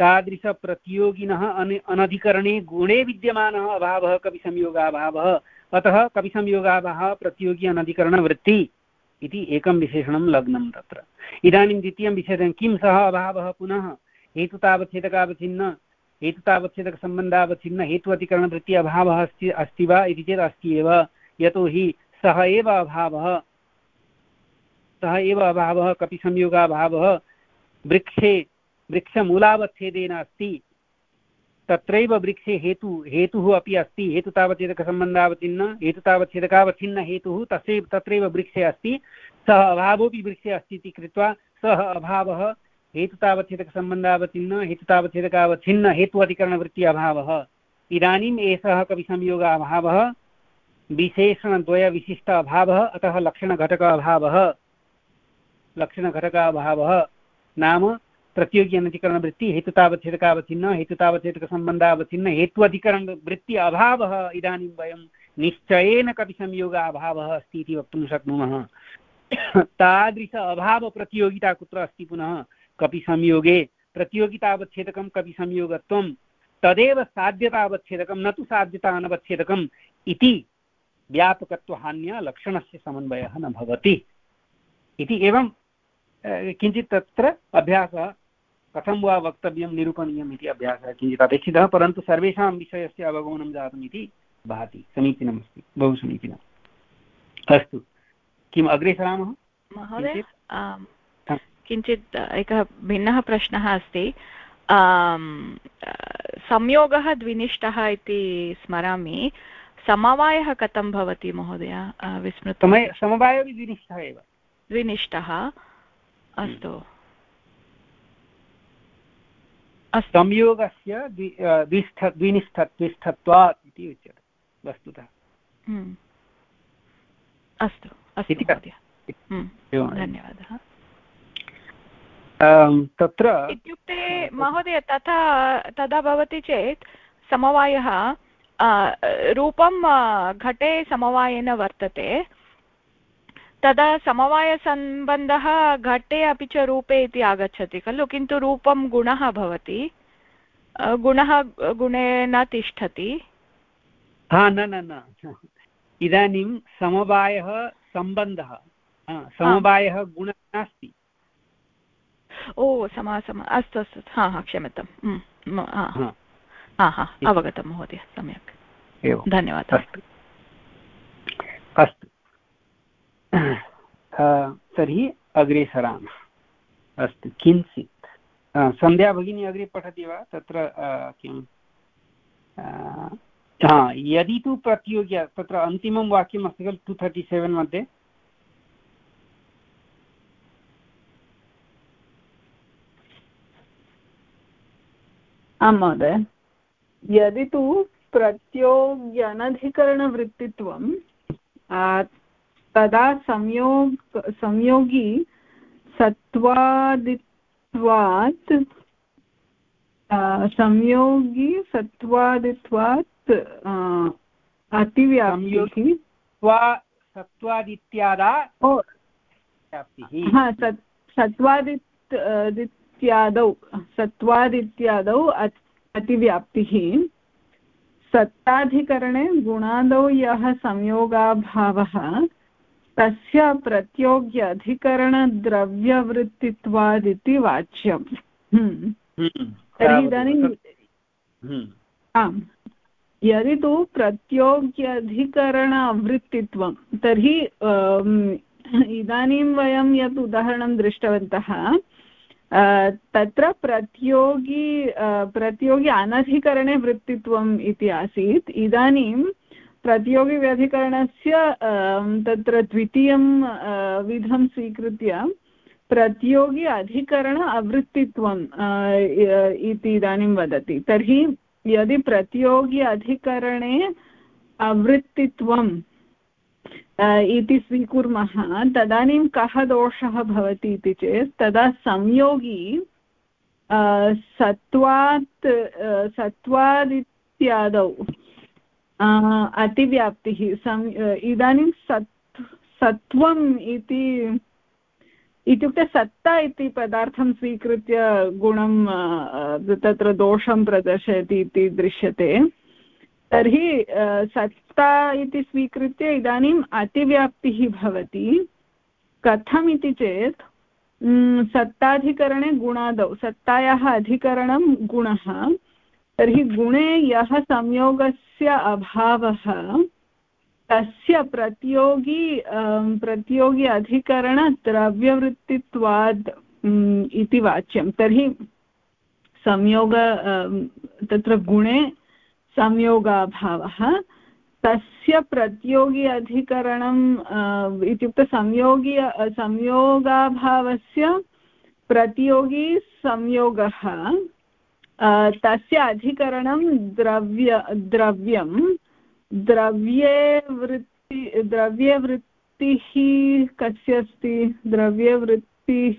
तादृशप्रतियोगिनः अन अनधिकरणे गुणे विद्यमानः अभावः कपिसंयोगाभावः, अतः कपिसंयोगाभावः प्रतियोगी अनधिकरणवृत्ति इति एकं विशेषणं लग्नं तत्र। इदानीं द्वितीयं विशेषणं किं सः अभावः पुनः हेतुतावच्छेदकावच्छिन्न हेतुतावच्छेदकसम्बन्धावच्छिन्न हेतु अतिकरणवृत्ति अभावः अस्ति अस्ति वा इति चेत् अस्ति एव, यतोहि सः एव अभावः सः एव अभावः कपिसंयोगाभावः वृक्षे वृक्षमूलावच्छेदेन अस्ति, तत्रैव वृक्षे हेतु हेतुः अपि अस्ति, हेतुतावच्छेदकसम्बन्धावच्छिन्न हेतुतावच्छेदकावच्छिन्न हेतुः तस्यैव तत्रैव वृक्षे अस्ति, सः अभावोऽपि वृक्षे अस्ति इति कृत्वा सः अभावः हेतुतावच्छेदकसम्बन्धावच्छिन्न हेतुतावच्छेदकावच्छिन्न हेतु अधिकरणवृत्ति अभावः। इदानीम् एषः कपिसंयोगाभावः विशेषणद्वयविशिष्ट अभावः, अतः लक्षणघटक अभावः लक्षणघटक अभावः नाम प्रतियोगी अनधिकरणवृत्ति हेतुतावच्छेदकावच्छिन्न हेतुतावच्छेदकसम्बन्धावच्छिन्न हेतु अधिकरणवृत्ति अभावः इदानीं वयं निश्चयेन कपिसंयोगाभावः अस्ति इति वक्तुं शक्नुमः। तादृश अभावप्रतियोगिता कुत्र अस्ति? पुनः कपिसंयोगे प्रतियोगितावच्छेदकं कपिसंयोगत्वं तदेव साध्यतावच्छेदकं न तु साध्यता अनवच्छेदकम् इति व्यापकत्वहान्या लक्षणस्य समन्वयः न भवति इति। एवं किञ्चित् तत्र अभ्यासः कथं वा वक्तव्यं निरूपणीयम् इति अभ्यासः किञ्चित् अपेक्षितः, परन्तु सर्वेषां विषयस्य अवगमनं जातम् इति भाति। समीचीनमस्ति, बहु समीचीनम्। अस्तु, किम् अग्रे सरामः? महोदय किञ्चित् एकः भिन्नः प्रश्नः अस्ति। संयोगः द्विनिष्ठः इति स्मरामि, समवायः कथं भवति महोदय? विस्मृतं। समवायः द्विनिष्ठः एव। द्विनिष्ठः, अस्तु। संयोगस्य द्विष्ठ द्विनिष्ठ द्विष्ठत्वात् इति उच्यते वस्तुतः। अस्तु अस्तु महोदय, धन्यवादः। तत्र इत्युक्ते महोदय तथा तदा भवति चेत् समवायः रूपं घटे समवायेन वर्तते, तदा समवायसम्बन्धः घटे अपि च रूपे इति आगच्छति खलु, किन्तु रूपं गुणः भवति, गुणः गुणे न तिष्ठति। हा न न न इदानीं समवायः सम्बन्धः, समवायः गुणः नास्ति। ओ समा सम अस्तु अस्तु, हा हा क्षम्यतां, हा हा अवगतं महोदय, सम्यक्, धन्यवादः। अस्तु, तर्हि अग्रे सरामः। अस्तु, किञ्चित् सन्ध्या भगिनी अग्रे पठति वा? तत्र किं हा यदि तु प्रतियोगी, तत्र अन्तिमं वाक्यम् अस्ति खलु टु थर्टि सेवेन् मध्ये। आं महोदय, यदि तु प्रत्योग्यनधिकरणवृत्तित्वं तदा संयोग संयोगी सत्वादित्वात् संयोगी सत्वादित्वात् अतिव्याप्तिः सत्वादित्यादा हा सत्वादित्यादौ सत्वादित्यादौ अतिव्याप्तिः, सत्ताधिकरणे गुणादौ यः संयोगाभावः तस्य प्रत्योग्य अधिकरणद्रव्यवृत्तित्वादिति वाच्यम्। तर्हि इदानीं आम्, यदि तु प्रत्योग्यधिकरणवृत्तित्वं, तर्हि इदानीं वयं यत् उदाहरणं दृष्टवन्तः तत्र प्रतियोगी प्रतियोगी अनधिकरणे वृत्तित्वम् इति आसीत्। इदानीं प्रतियोगिव्यधिकरणस्य तत्र द्वितीयं विधं स्वीकृत्य प्रतियोगी अधिकरण अवृत्तित्वम् इति इदानीं वदति। तर्हि यदि प्रतियोगी अधिकरणे अवृत्तित्वम् इति स्वीकुर्मः तदानीं कः दोषः भवति इति चेत् तदा संयोगी सत्वात् सत्वादित्यादौ अतिव्याप्तिः सं इदानीं सत् सत्वम् इति इत्युक्ते सत्ता इति पदार्थं स्वीकृत्य गुणं तत्र दोषं प्रदर्शयति इति दृश्यते। तर्हि सत्ता इति स्वीकृत्य इदानीम् अतिव्याप्तिः भवति। कथम् इति चेत् सत्ताधिकरणे गुणादौ, सत्तायाः अधिकरणं गुणः, तर्हि गुणे यः संयोगस्य अभावः तस्य प्रतियोगी प्रतियोगी अधिकरणद्रव्यवृत्तित्वाद् इति वाच्यं। तर्हि संयोग तत्र गुणे संयोगाभावः, तस्य प्रतियोगी अधिकरणम् इत्युक्ते संयोगी संयोगाभावस्य प्रतियोगी संयोगः, तस्य अधिकरणं द्रव्य द्रव्यं द्रव्ये वृत्ति द्रव्ये वृत्तिः कस्य अस्ति? द्रव्ये वृत्तिः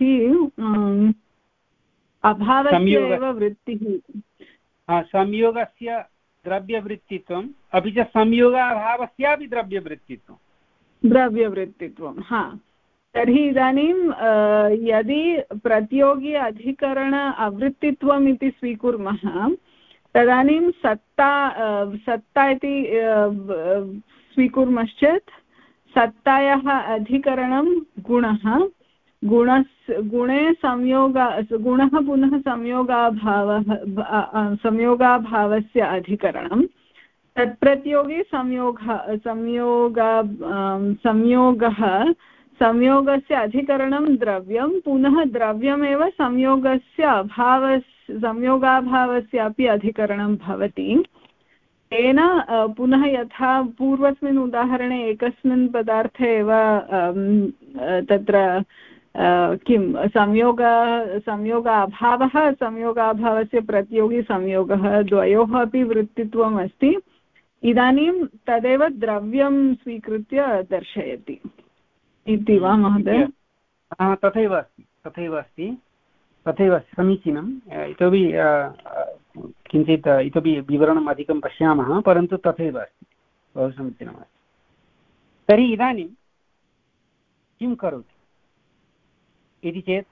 अभावस्य एव वृत्तिः। संयोगस्य द्रव्यवृत्तित्वम् अपि च संयोगाभावस्यापि द्रव्यवृत्तित्वं द्रव्यवृत्तित्वं हा। तर्हि इदानीं यदि प्रतियोगी अधिकरण अवृत्तित्वम् इति स्वीकुर्मः तदानीं सत्ता सत्ता इति स्वीकुर्मश्चेत् सत्तायाः अधिकरणं गुणः, गुणस् गुणे संयोग गुणः पुनः संयोगाभावः संयोगाभावस्य अधिकरणं, तत्प्रतियोगी संयोग संयोगा संयोगः संयोगस्य अधिकरणं द्रव्यं, पुनः द्रव्यमेव संयोगस्य अभावस्य संयोगाभावस्यापि अधिकरणं भवति। तेन पुनः यथा पूर्वस्मिन् उदाहरणे एकस्मिन् पदार्थे एव तत्र किं संयोग संयोगाभावः संयोगाभावस्य प्रतियोगी संयोगः द्वयोः अपि वृत्तित्वम् अस्ति। इदानीं तदेव द्रव्यं स्वीकृत्य दर्शयति इति वा महोदय? तथैव अस्ति तथैव अस्ति तथैव समीचीनम्। इतोपि किञ्चित् इतोपि विवरणम् अधिकं पश्यामः, परन्तु तथैव अस्ति, बहु समीचीनमस्ति। तर्हि इदानीं किं करोति इति चेत्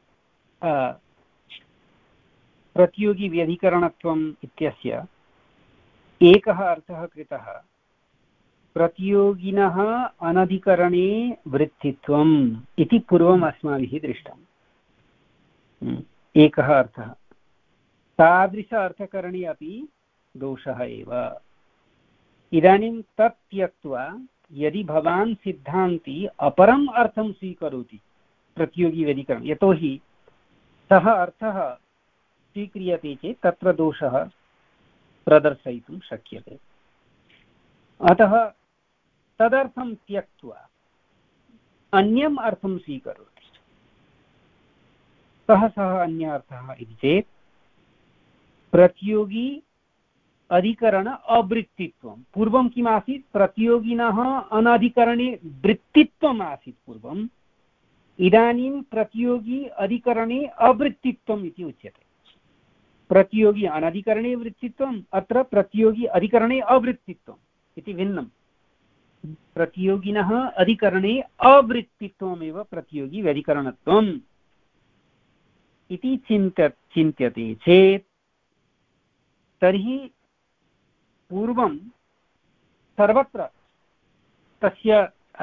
प्रतियोगी व्यधिकरणत्वम् इत्यस्य एकः अर्थः कृतः प्रतियोगिनः अनधिकरणे वृत्तित्वम् इति पूर्वम् अस्माभिः दृष्टम्। एकः अर्थः। तादृश अर्थकरणे अपि दोषः एव। इदानीं तत् त्यक्त्वा यदि भवान् सिद्धान्ती अपरम् अर्थं स्वीकरोति प्रतियोगी व्यधिकरणं, यतोहि सः अर्थः स्वीक्रियते चेत् तत्र दोषः प्रदर्शयितुं शक्यते। अतः तदर्थं त्यक्त्वा अन्यम् अर्थं स्वीकरोति। कः सः अन्य अर्थः इति चेत् प्रतियोगी अधिकरण अवृत्तित्वं। पूर्वं किम् आसीत्? प्रतियोगिनः अनधिकरणे वृत्तित्वम् आसीत् पूर्वम्। इदानीं प्रतियोगी अधिकरणे अवृत्तित्वम् इति उच्यते। प्रतियोगी अनधिकरणे वृत्तित्वम्, अत्र प्रतियोगी अधिकरणे अवृत्तित्वम् इति भिन्नम्। प्रतियोगिनः अधिकरणे अवृत्तित्वमेव प्रतियोगी व्यधिकरणत्वम् इति चिन्त्य चिन्त्यते चेत् तर्हि पूर्वं सर्वत्र तस्य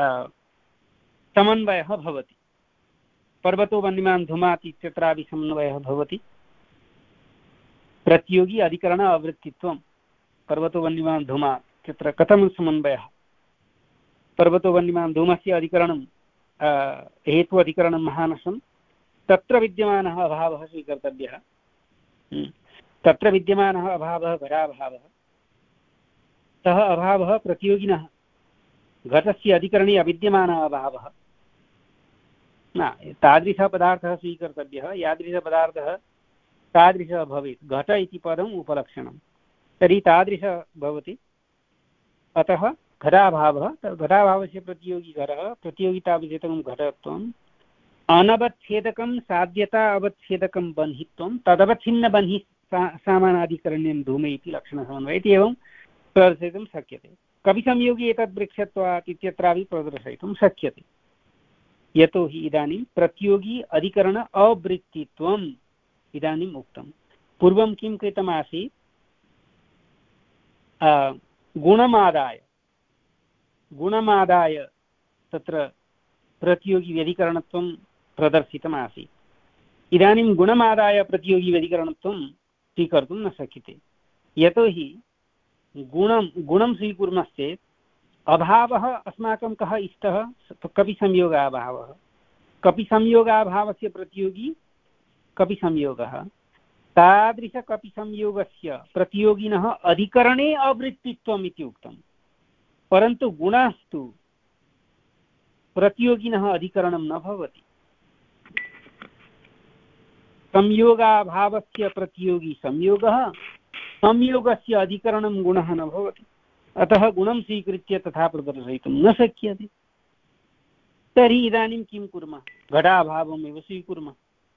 समन्वयः भवति। पर्वतो वह्निमान् धूमात् इत्यत्रापि समन्वयः भवति। प्रतियोगी अधिकरण अवृत्तित्वं पर्वतो वह्निमान् धूमात् इत्यत्र कथं समन्वयः? पर्वतो वह्निमान् धूमस्य अधिकरणं हेतु अधिकरणं महानसं, तत्र विद्यमानः अभावः स्वीकर्तव्यः। तत्र विद्यमानः अभावः घटाभावः। सः अभावः प्रतियोगिनः घटस्य अधिकरणे अविद्यमानः अभावः न। तादृशः पदार्थः स्वीकर्तव्यः, यादृशपदार्थः तादृशः भवेत्। घट इति पदम् उपलक्षणं, तर्हि तादृशः भवति। अतः घटाभावः, घटाभावस्य प्रतियोगी घटः, प्रतियोगिताविषेकं घटत्वम्, अनवच्छेदकं साध्यता अवच्छेदकं बन्हित्वं, तदवच्छिन्न बन्हि सामानाधिकरण्यं धूमे इति लक्षणसमन्वयः इति एवं प्रदर्शयितुं शक्यते। कविसंयोगी एतद् वृक्षत्वात् इत्यत्रापि प्रदर्शयितुं शक्यते। यतोहि इदानीं प्रतियोगी अधिकरण अवृत्तित्वम् इदानीम् उक्तं। पूर्वं किं कृतमासीत्, गुणमादाय गुणमादाय तत्र प्रतियोगी व्यधिकरणत्वं प्रदर्शितमासीत्। इदानीं गुणमादाय प्रतियोगी व्यधिकरणत्वं स्वीकर्तुं न शक्यते, यतोहि गुणं गुणं स्वीकुर्मश्चेत् अभावः अस्माकं कः इष्टः, कपिसंयोगाभावः। कपिसंयोगाभावस्य प्रतियोगी कपिसंयोगः। तादृशकपिसंयोगस्य प्रतियोगिनः अधिकरणे अवृत्तित्वम् इति उक्तं, परन्तु गुणस्तु प्रतियोगिनः अधिकरणं न भवति। संयोगाभावस्य प्रतियोगी संयोगः, संयोगस्य अधिकरणं गुणः न भवति। अतः गुणं स्वीकृत्य तथा प्रदर्शयितुं न शक्यते। तर्हि इदानीं किं कुर्मः, घटाभावमेव स्वीकुर्मः।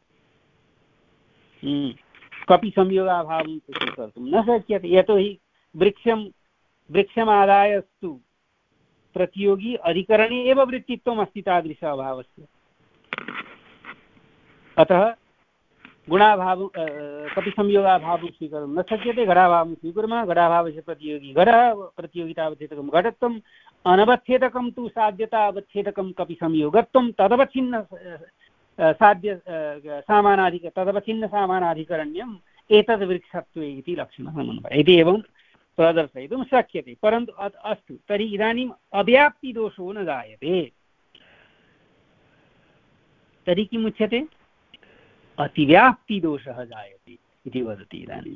कपि संयोगाभावं स्वीकर्तुं न शक्यते, यतोहि वृक्षं वृक्षमादायस्तु प्रतियोगी अधिकरणे एव वृत्तित्वम् अस्ति तादृश अभावस्य। अतः गुणाभावं कपि संयोगाभावं स्वीकर्तुं न शक्यते। घटाभावं स्वीकुर्मः, घटाभावस्य प्रतियोगी घटः, प्रतियोगितावच्छेदकं घटत्वम्, अनवच्छेदकं तु साध्यतावच्छेदकं कपि संयोगत्वं, तदवच्छिन्न साध्य सामानाधिक तदवच्छिन्न सामानाधिकरण्यम् एतद् वृक्षत्वे इति लक्षणः समन्वयः इति एवं प्रदर्शयितुं शक्यते। परन्तु अस्तु, तर्हि इदानीम् अव्याप्तिदोषो न जायते, तर्हि किम् उच्यते, अतिव्याप्तिदोषः जायते इति वदति इदानीं।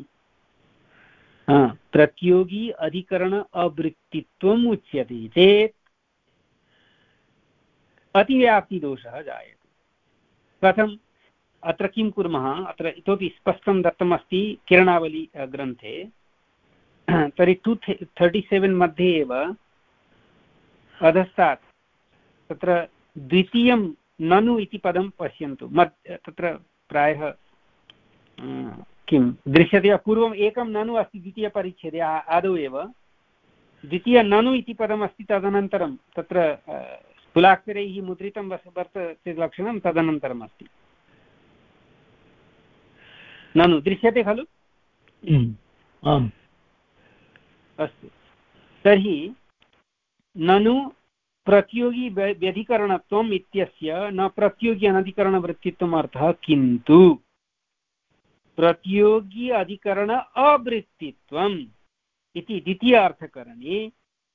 प्रतियोगी अधिकरण अवृत्तित्वम् उच्यते चेत् अतिव्याप्तिदोषः जायते। कथम्, अत्र किं कुर्मः, अत्र इतोपि स्पष्टं दत्तमस्ति किरणावली ग्रन्थे। तर्हि टु थर्टि सेवेन् मध्ये एव अधस्तात् तत्र द्वितीयं ननु इति पदं पश्यन्तु। मध्य तत्र प्रायः किं दृश्यते, पूर्वम् एकं ननु अस्ति द्वितीयपरिच्छेदे आदौ एव, द्वितीय ननु इति पदमस्ति, तदनन्तरं तत्र स्थूलाक्षरैः मुद्रितं वर्तते लक्षणं, तदनन्तरम् अस्ति ननु। दृश्यते खलु? आम्। अस्तु, तर्हि ननु प्रतियोगी व्यधिकरणत्वम् इत्यस्य न प्रतियोगी अनधिकरणवृत्तित्वम् अर्थः, किन्तु प्रतियोगी अधिकरण अवृत्तित्वम् इति द्वितीय अर्थकरणे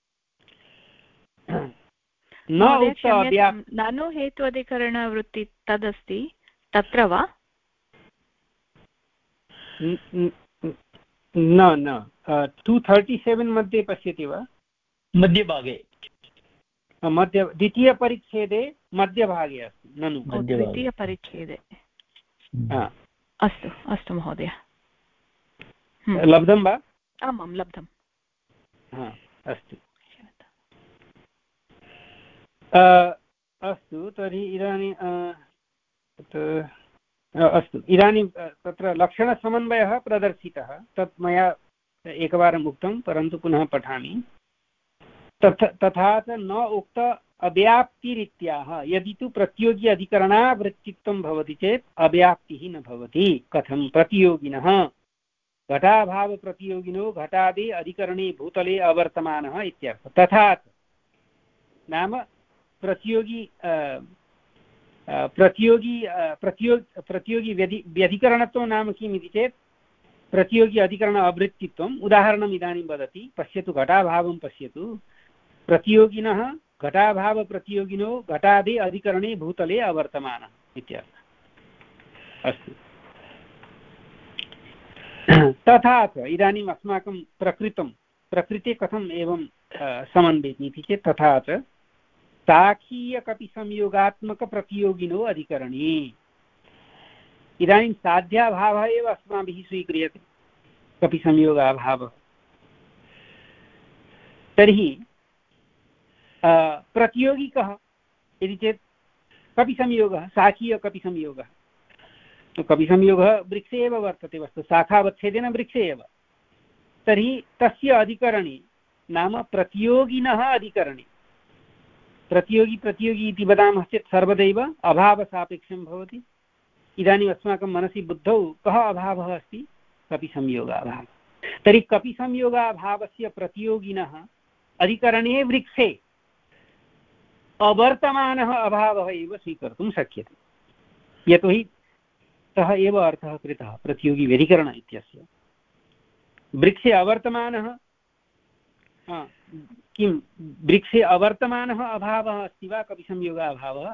न ननु हेतु अधिकरणवृत्ति तदस्ति तत्र वा? न न टु थर्टि सेवेन् मध्ये पश्यति वा? मध्यभागे, मध्य द्वितीयपरिच्छेदे मध्यभागे अस्ति ननु। द्वितीयपरिच्छेदे, अस्तु अस्तु महोदय, लब्धं वा? आम् आं लब्धम्। अस्तु अस्तु, तर्हि इदानीं अस्तु, इदानीं तत्र लक्षणसमन्वयः प्रदर्शितः, तत् मया एकवारम् उक्तं, परन्तु पुनः पठामि। तथा तथा च न उक्त अव्याप्तिरित्याह, यदि तु प्रतियोगी अधिकरणावृत्तित्वं भवति चेत् अव्याप्तिः न भवति। कथं, प्रतियोगिनः घटाभावप्रतियोगिनो घटादि अधिकरणे भूतले अवर्तमानः इत्यर्थः। तथा च नाम प्रतियोगी प्रतियोगी प्रतियोगी प्रतियोगी व्यधि व्यधिकरणत्वं नाम किम् इति चेत् प्रतियोगी अधिकरण अवृत्तित्वम्। उदाहरणम् इदानीं वदति, पश्यतु, घटाभावं पश्यतु, प्रतियोगिनः घटाभावप्रतियोगिनो घटादि अधिकरणे भूतले अवर्तमानः इत्यर्थः। अस्तु, तथा च इदानीम् अस्माकं प्रकृतं प्रकृते कथम् एवं समन्वयति इति चेत् तथा च साक्षीयकपिसंयोगात्मकप्रतियोगिनो अधिकरणे। इदानीं साध्याभावः एव अस्माभिः स्वीक्रियते, कपिसंयोगाभावः। तर्हि प्रतियोगी कः इति चेत् कपिसंयोगः, साक्षीयकपिसंयोगः। कपिसंयोगः वृक्षे एव वर्तते, वस्तु शाखावच्छेदेन वृक्षे एव। तर्हि तस्य अधिकरणे नाम प्रतियोगिनः अधिकरणे प्रतियोगी प्रतियोगी इति वदामः चेत् सर्वदैव अभावसापेक्षं भवति। इदानीम् अस्माकं मनसि बुद्धौ कः अभावः अस्ति? कपिसंयोगाभावः। तर्हि कपिसंयोगाभावस्य प्रतियोगिनः अधिकरणे वृक्षे अवर्तमानः अभावः एव स्वीकर्तुं शक्यते, यतोहि सः एव अर्थः कृतः प्रतियोगी व्यधिकरण इत्यस्य। वृक्षे अवर्तमानः किं वृक्षे अवर्तमानः अभावः अस्ति वा कपिसंयोगाभावः?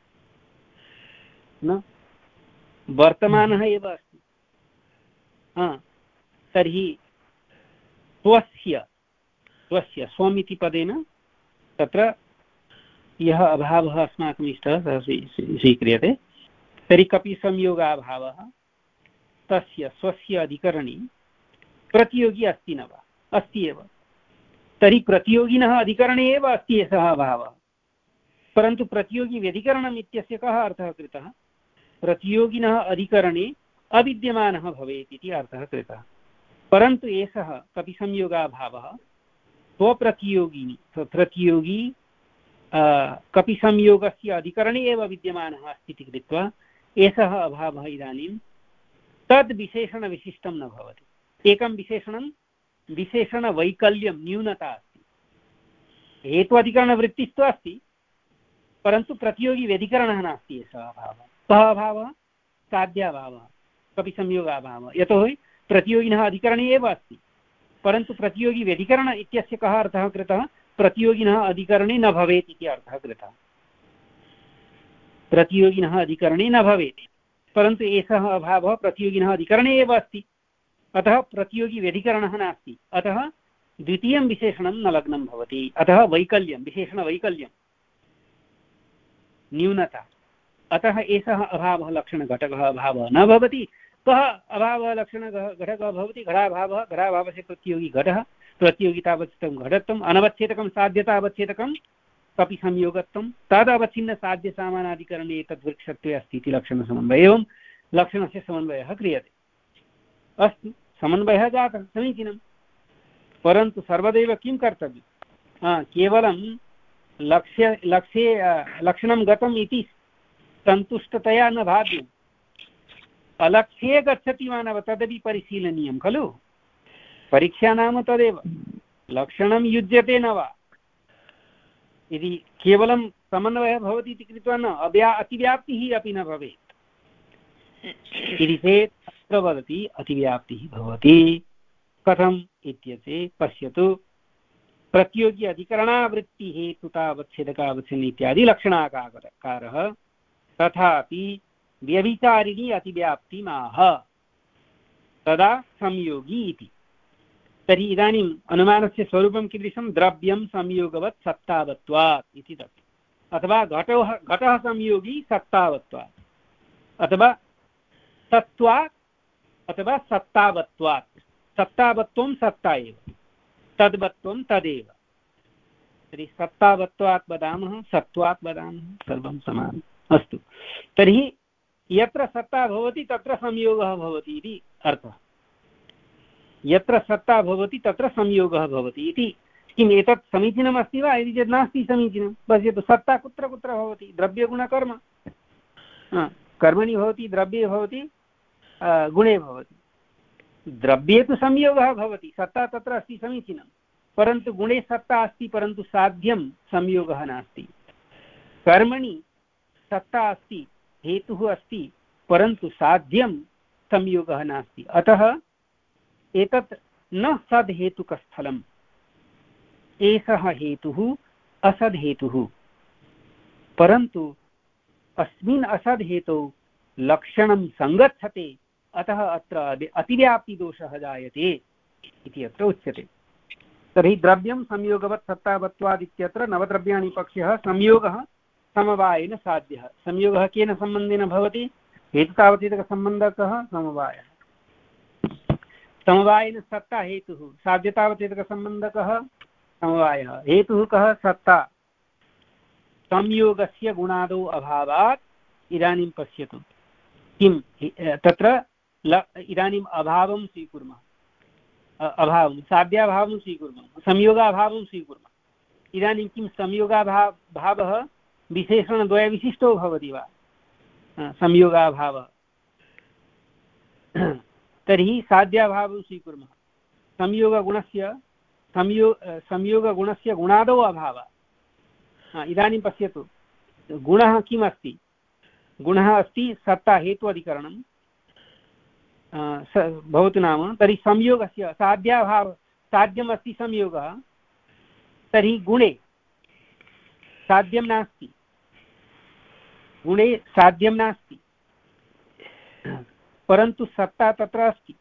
न, वर्तमानः एव अस्ति। हा, तर्हि स्वस्य स्वस्य स्वम् इति पदेन तत्र यः अभावः अस्माकम् इष्टः सः स्वीक्रियते। तर्हि कपिसंयोगाभावः तस्य स्वस्य अधिकरणे प्रतियोगी अस्ति न वा? अस्ति एव। तर्हि प्रतियोगिनः अधिकरणे एव अस्ति सः अभावः, परन्तु प्रतियोगी व्यधिकरणम् इत्यस्य कः अर्थः कृतः? प्रतियोगिनः अधिकरणे अविद्यमानः भवेत् इति अर्थः कृतः। परन्तु एषः कपिसंयोगाभावः स्वप्रतियोगिनी प्रतियोगी कपिसंयोगस्य अधिकरणे एव विद्यमानः अस्ति इति कृत्वा एषः अभावः इदानीं तद् विशेषणविशिष्टं न भवति। एकं विशेषणं विशेषणवैकल्यं न्यूनता अस्ति। हेत्वाधिकरणवृत्तिस्तु अस्ति, परन्तु प्रतियोगी व्यधिकरणः नास्ति एषः अभावः। कः अभावः? साध्याभावः, कपिसंयोगाभावः। यतोहि प्रतियोगिनः अधिकरणे एव अस्ति, परन्तु प्रतियोगी व्यधिकरण इत्यस्य कः अर्थः कृतः? प्रतियोगिनः अधिकरणे न भवेत् इति अर्थः कृतः। प्रतियोगिनः अधिकरणे न भवेत्, परन्तु एषः अभावः प्रतियोगिनः अधिकरणे एव अस्ति, अतः प्रतियोगी व्यधिकरणः नास्ति। अतः द्वितीयं विशेषणं न लग्नं भवति। अतः वैकल्यं, विशेषणवैकल्यं, न्यूनता। अतः एषः अभावः लक्षणघटकः अभावः न भवति। कः अभावः लक्षणघटकः भवति? घटाभावः। घटाभावस्य प्रतियोगी घटः, प्रतियोगितावच्छेदकं घटत्वम्, अनवच्छेदकं साध्यतावच्छेदकं कपिसंयोगत्वं, तदवच्छिन्नसाध्यसामानाधिकरणे तद्वृक्षत्वे अस्ति इति लक्षणसमन्वयः। एवं लक्षणस्य समन्वयः क्रियते। अस्तु, समन्वयः जातः, समीचीनं। परन्तु सर्वदैव किं कर्तव्यं? केवलं लक्ष्य लक्ष्ये लक्षणं गतम् इति सन्तुष्टतया न भाव्यम्। अलक्ष्ये गच्छति वा न वा तदपि परिशीलनीयं खलु। परीक्षा नाम तदेव, लक्षणं युज्यते न वा। यदि केवलं समन्वयः भवति इति कृत्वा न, अव्या अतिव्याप्तिः अपि न भवेत् इति चेत् अत्र वदति अतिव्याप्तिः भवति। कथम् इत्येते पश्यतु। प्रतियोगी अधिकरणावृत्तिहेतुतावच्छेदकावच्छिन्न इत्यादि लक्षणाकारः, तथापि व्यभिचारिणी अतिव्याप्तिमाह तदा संयोगी इति। तर्हि इदानीम् अनुमानस्य स्वरूपं कीदृशं? द्रव्यं संयोगवत् सत्तावत्वात् इति तत्, अथवा घटः घटः संयोगी सत्तावत्वात्, अथवा तत्त्वात् अथवा सत्तावत्वात्। सत्तावत्वं सत्ता एव, तद्वत्वं तदेव। तर्हि सत्तावत्वात् वदामः, सत्त्वात् वदामः, सर्वं समानम्। अस्तु, तर्हि यत्र सत्ता भवति तत्र संयोगः भवति इति अर्थः। यत्र सत्ता भवति तत्र संयोगः भवति इति। किम् एतत् समीचीनमस्ति वा? यदि चेत् नास्ति समीचीनं। पश्यतु, सत्ता कुत्र कुत्र भवति? द्रव्यगुणकर्म। कर्मणि भवति, द्रव्ये भवति, गुणे भवति। द्रव्ये तु संयोगः भवति, सत्ता तत्र अस्ति, समीचीनं। परन्तु गुणे सत्ता अस्ति, परन्तु साध्यं संयोगः नास्ति। कर्मणि सत्ता अस्ति, हेतुः अस्ति, परन्तु साध्यं संयोगः नास्ति। अतः एतत् न सद्हेतुकस्थलम्। एषः हेतुः असद्हेतुः, परन्तु अस्मिन् असद्हेतौ लक्षणं सङ्गच्छते, अतः अत्र अतिव्याप्तिदोषः जायते इति अत्र उच्यते। तर्हि द्रव्यं संयोगवत् सत्तावत्वात् इत्यत्र नवद्रव्याणि पक्षः संयोगः समवायेन साध्यः। संयोगः केन सम्बन्धेन भवति? हेतुतावच्छेदकसम्बन्धः कः? समवायः। समवायेन सत्ता हेतुः, साध्यतावच्छेदकसम्बन्धः कः? समवायः। हेतुः कः? सत्ता। संयोगस्य गुणादौ अभावात् इदानीं पश्यतु किं तत्र इदानीम् अभावं स्वीकुर्मः, अभावं साध्याभावं स्वीकुर्मः, संयोगाभावं स्वीकुर्मः। इदानीं किं संयोगाभाव भावः विशेषणद्वयविशिष्टो भवति वा संयोगाभावः तर्हि साध्याभावं स्वीकुर्मः संयोगगुणस्य संयो संयोगगुणस्य गुणादौ अभावः इदानीं पश्यतु गुणः किम् अस्ति गुणः अस्ति सत्ता हेतु अधिकरणं भवतु नाम तर्हि संयोगस्य साध्याभाव साध्यम् अस्ति संयोगः तर्हि गुणे साध्यं नास्ति गुणे साध्यं नास्ति परन्तु सत्ता तत्र अस्ति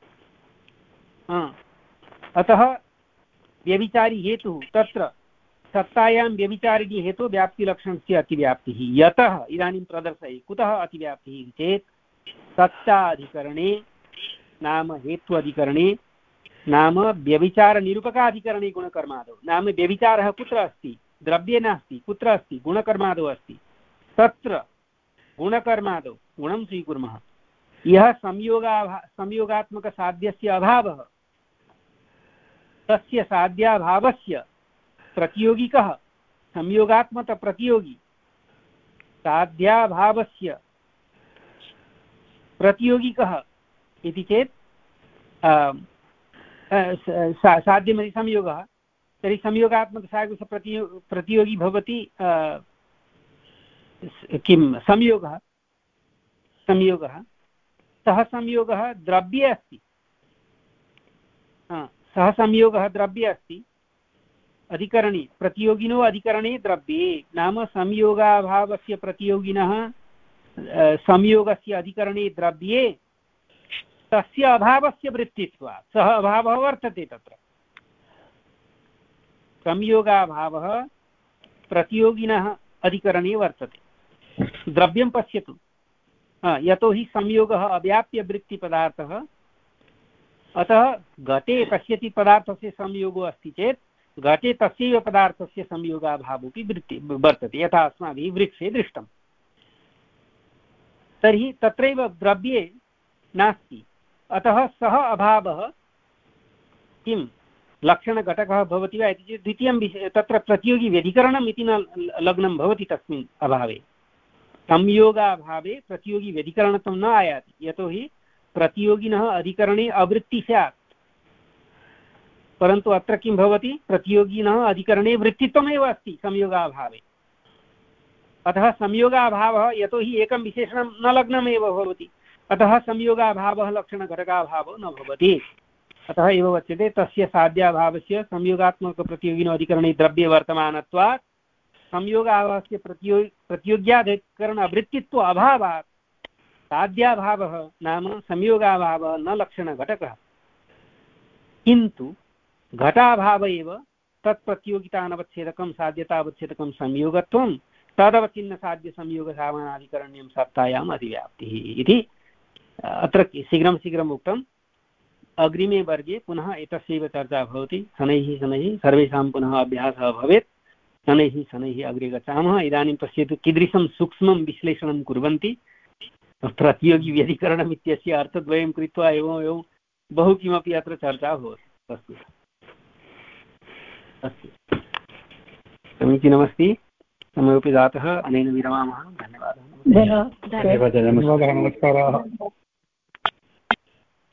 अतः व्यभिचारी हेतुः तत्र सत्तायां व्यभिचारिणी हेतु व्याप्तिलक्षणस्य अतिव्याप्तिः यतः इदानीं प्रदर्शयति कुतः अतिव्याप्तिः चेत् सत्ताधिकरणे नाम हेत्वधिकरणे नाम व्यभिचारनिरूपकाधिकरणे गुणकर्मादौ नाम व्यभिचारः कुत्र अस्ति द्रव्ये नास्ति कुत्र अस्ति गुणकर्मादौ अस्ति तत्र गुणकर्मादौ गुणं स्वीकुर्मः यः संयोगाभा संयोगात्मकसाध्यस्य अभावः तस्य साध्याभावस्य प्रतियोगी कः संयोगात्मकप्रतियोगी साध्याभावस्य प्रतियोगी कः इति चेत् साध्यमस्ति संयोगः तर्हि संयोगात्मकसाध्यस्य प्रतियो प्रतियोगी भवति किं संयोगः संयोगः सः संयोगः द्रव्ये अस्ति सः संयोगः द्रव्ये अस्ति अधिकरणे प्रतियोगिनो अधिकरणे द्रव्ये नाम संयोगाभावस्य प्रतियोगिनः संयोगस्य अधिकरणे द्रव्ये तस्य अभावस्य वृत्तित्वात् सः अभावः वर्तते तत्र संयोगाभावः प्रतियोगिनः अधिकरणे वर्तते द्रव्यं पश्यतु यतोहि संयोगः अव्याप्यवृत्तिपदार्थः अतः घटे कस्यचित् पदार्थस्य संयोगो अस्ति चेत् घटे तस्यैव पदार्थस्य संयोगाभावोऽपि वृत्ति वर्तते यथा अस्माभिः वृक्षे दृष्टम् तर्हि तत्रैव द्रव्ये नास्ति अतः सः अभावः किं लक्षणघटकः भवति वा इति चेत् द्वितीयं विषय तत्र प्रतियोगी व्यधिकरणम् इति न लग्नं भवति तस्मिन् अभावे संयोगाभावे प्रतियोगी व्यधिकरणत्वं न आयाति यतोहि प्रतियोगिनः अधिकरणे अवृत्ति स्यात् परन्तु अत्र किं भवति प्रतियोगिनः अधिकरणे वृत्तित्वमेव अस्ति संयोगाभावे अतः संयोगाभावः यतोहि एकं विशेषणं न लग्नमेव भवति अतः संयोगाभावः लक्षणघटकाभावो न भवति अतः एव उच्यते तस्य साध्याभावस्य संयोगात्मकप्रतियोगिनो अधिकरणे द्रव्ये वर्तमानत्वात् संयोगाभावस्य प्रतियो प्रतियोग्याधिकरण अवृत्तित्व अभावात् साध्याभावः नाम संयोगाभावः न लक्षणघटकः किन्तु घटाभाव एव तत्प्रतियोगितानवच्छेदकं साध्यतावच्छेदकं संयोगत्वं तदवचिन्नसाध्यसंयोगसामानाधिकरण्यं सत्तायाम् अधिव्याप्तिः इति अत्र शीघ्रं शीघ्रम् उक्तम् अग्रिमे वर्गे पुनः एतस्यैव चर्चा भवति शनैः शनैः सर्वेषां पुनः अभ्यासः भवेत् शनैः शनैः अग्रे गच्छामः इदानीं पश्यतु कीदृशं सूक्ष्मं विश्लेषणं कुर्वन्ति प्रतियोगी व्यधिकरणम् इत्यस्य अर्थद्वयं कृत्वा एवम् एवं बहु किमपि अत्र चर्चा भवति अस्तु अस्तु समीचीनमस्ति समयोपि जातः अनेन विरमामः धन्यवादः धन्यवादः नमस्काराः।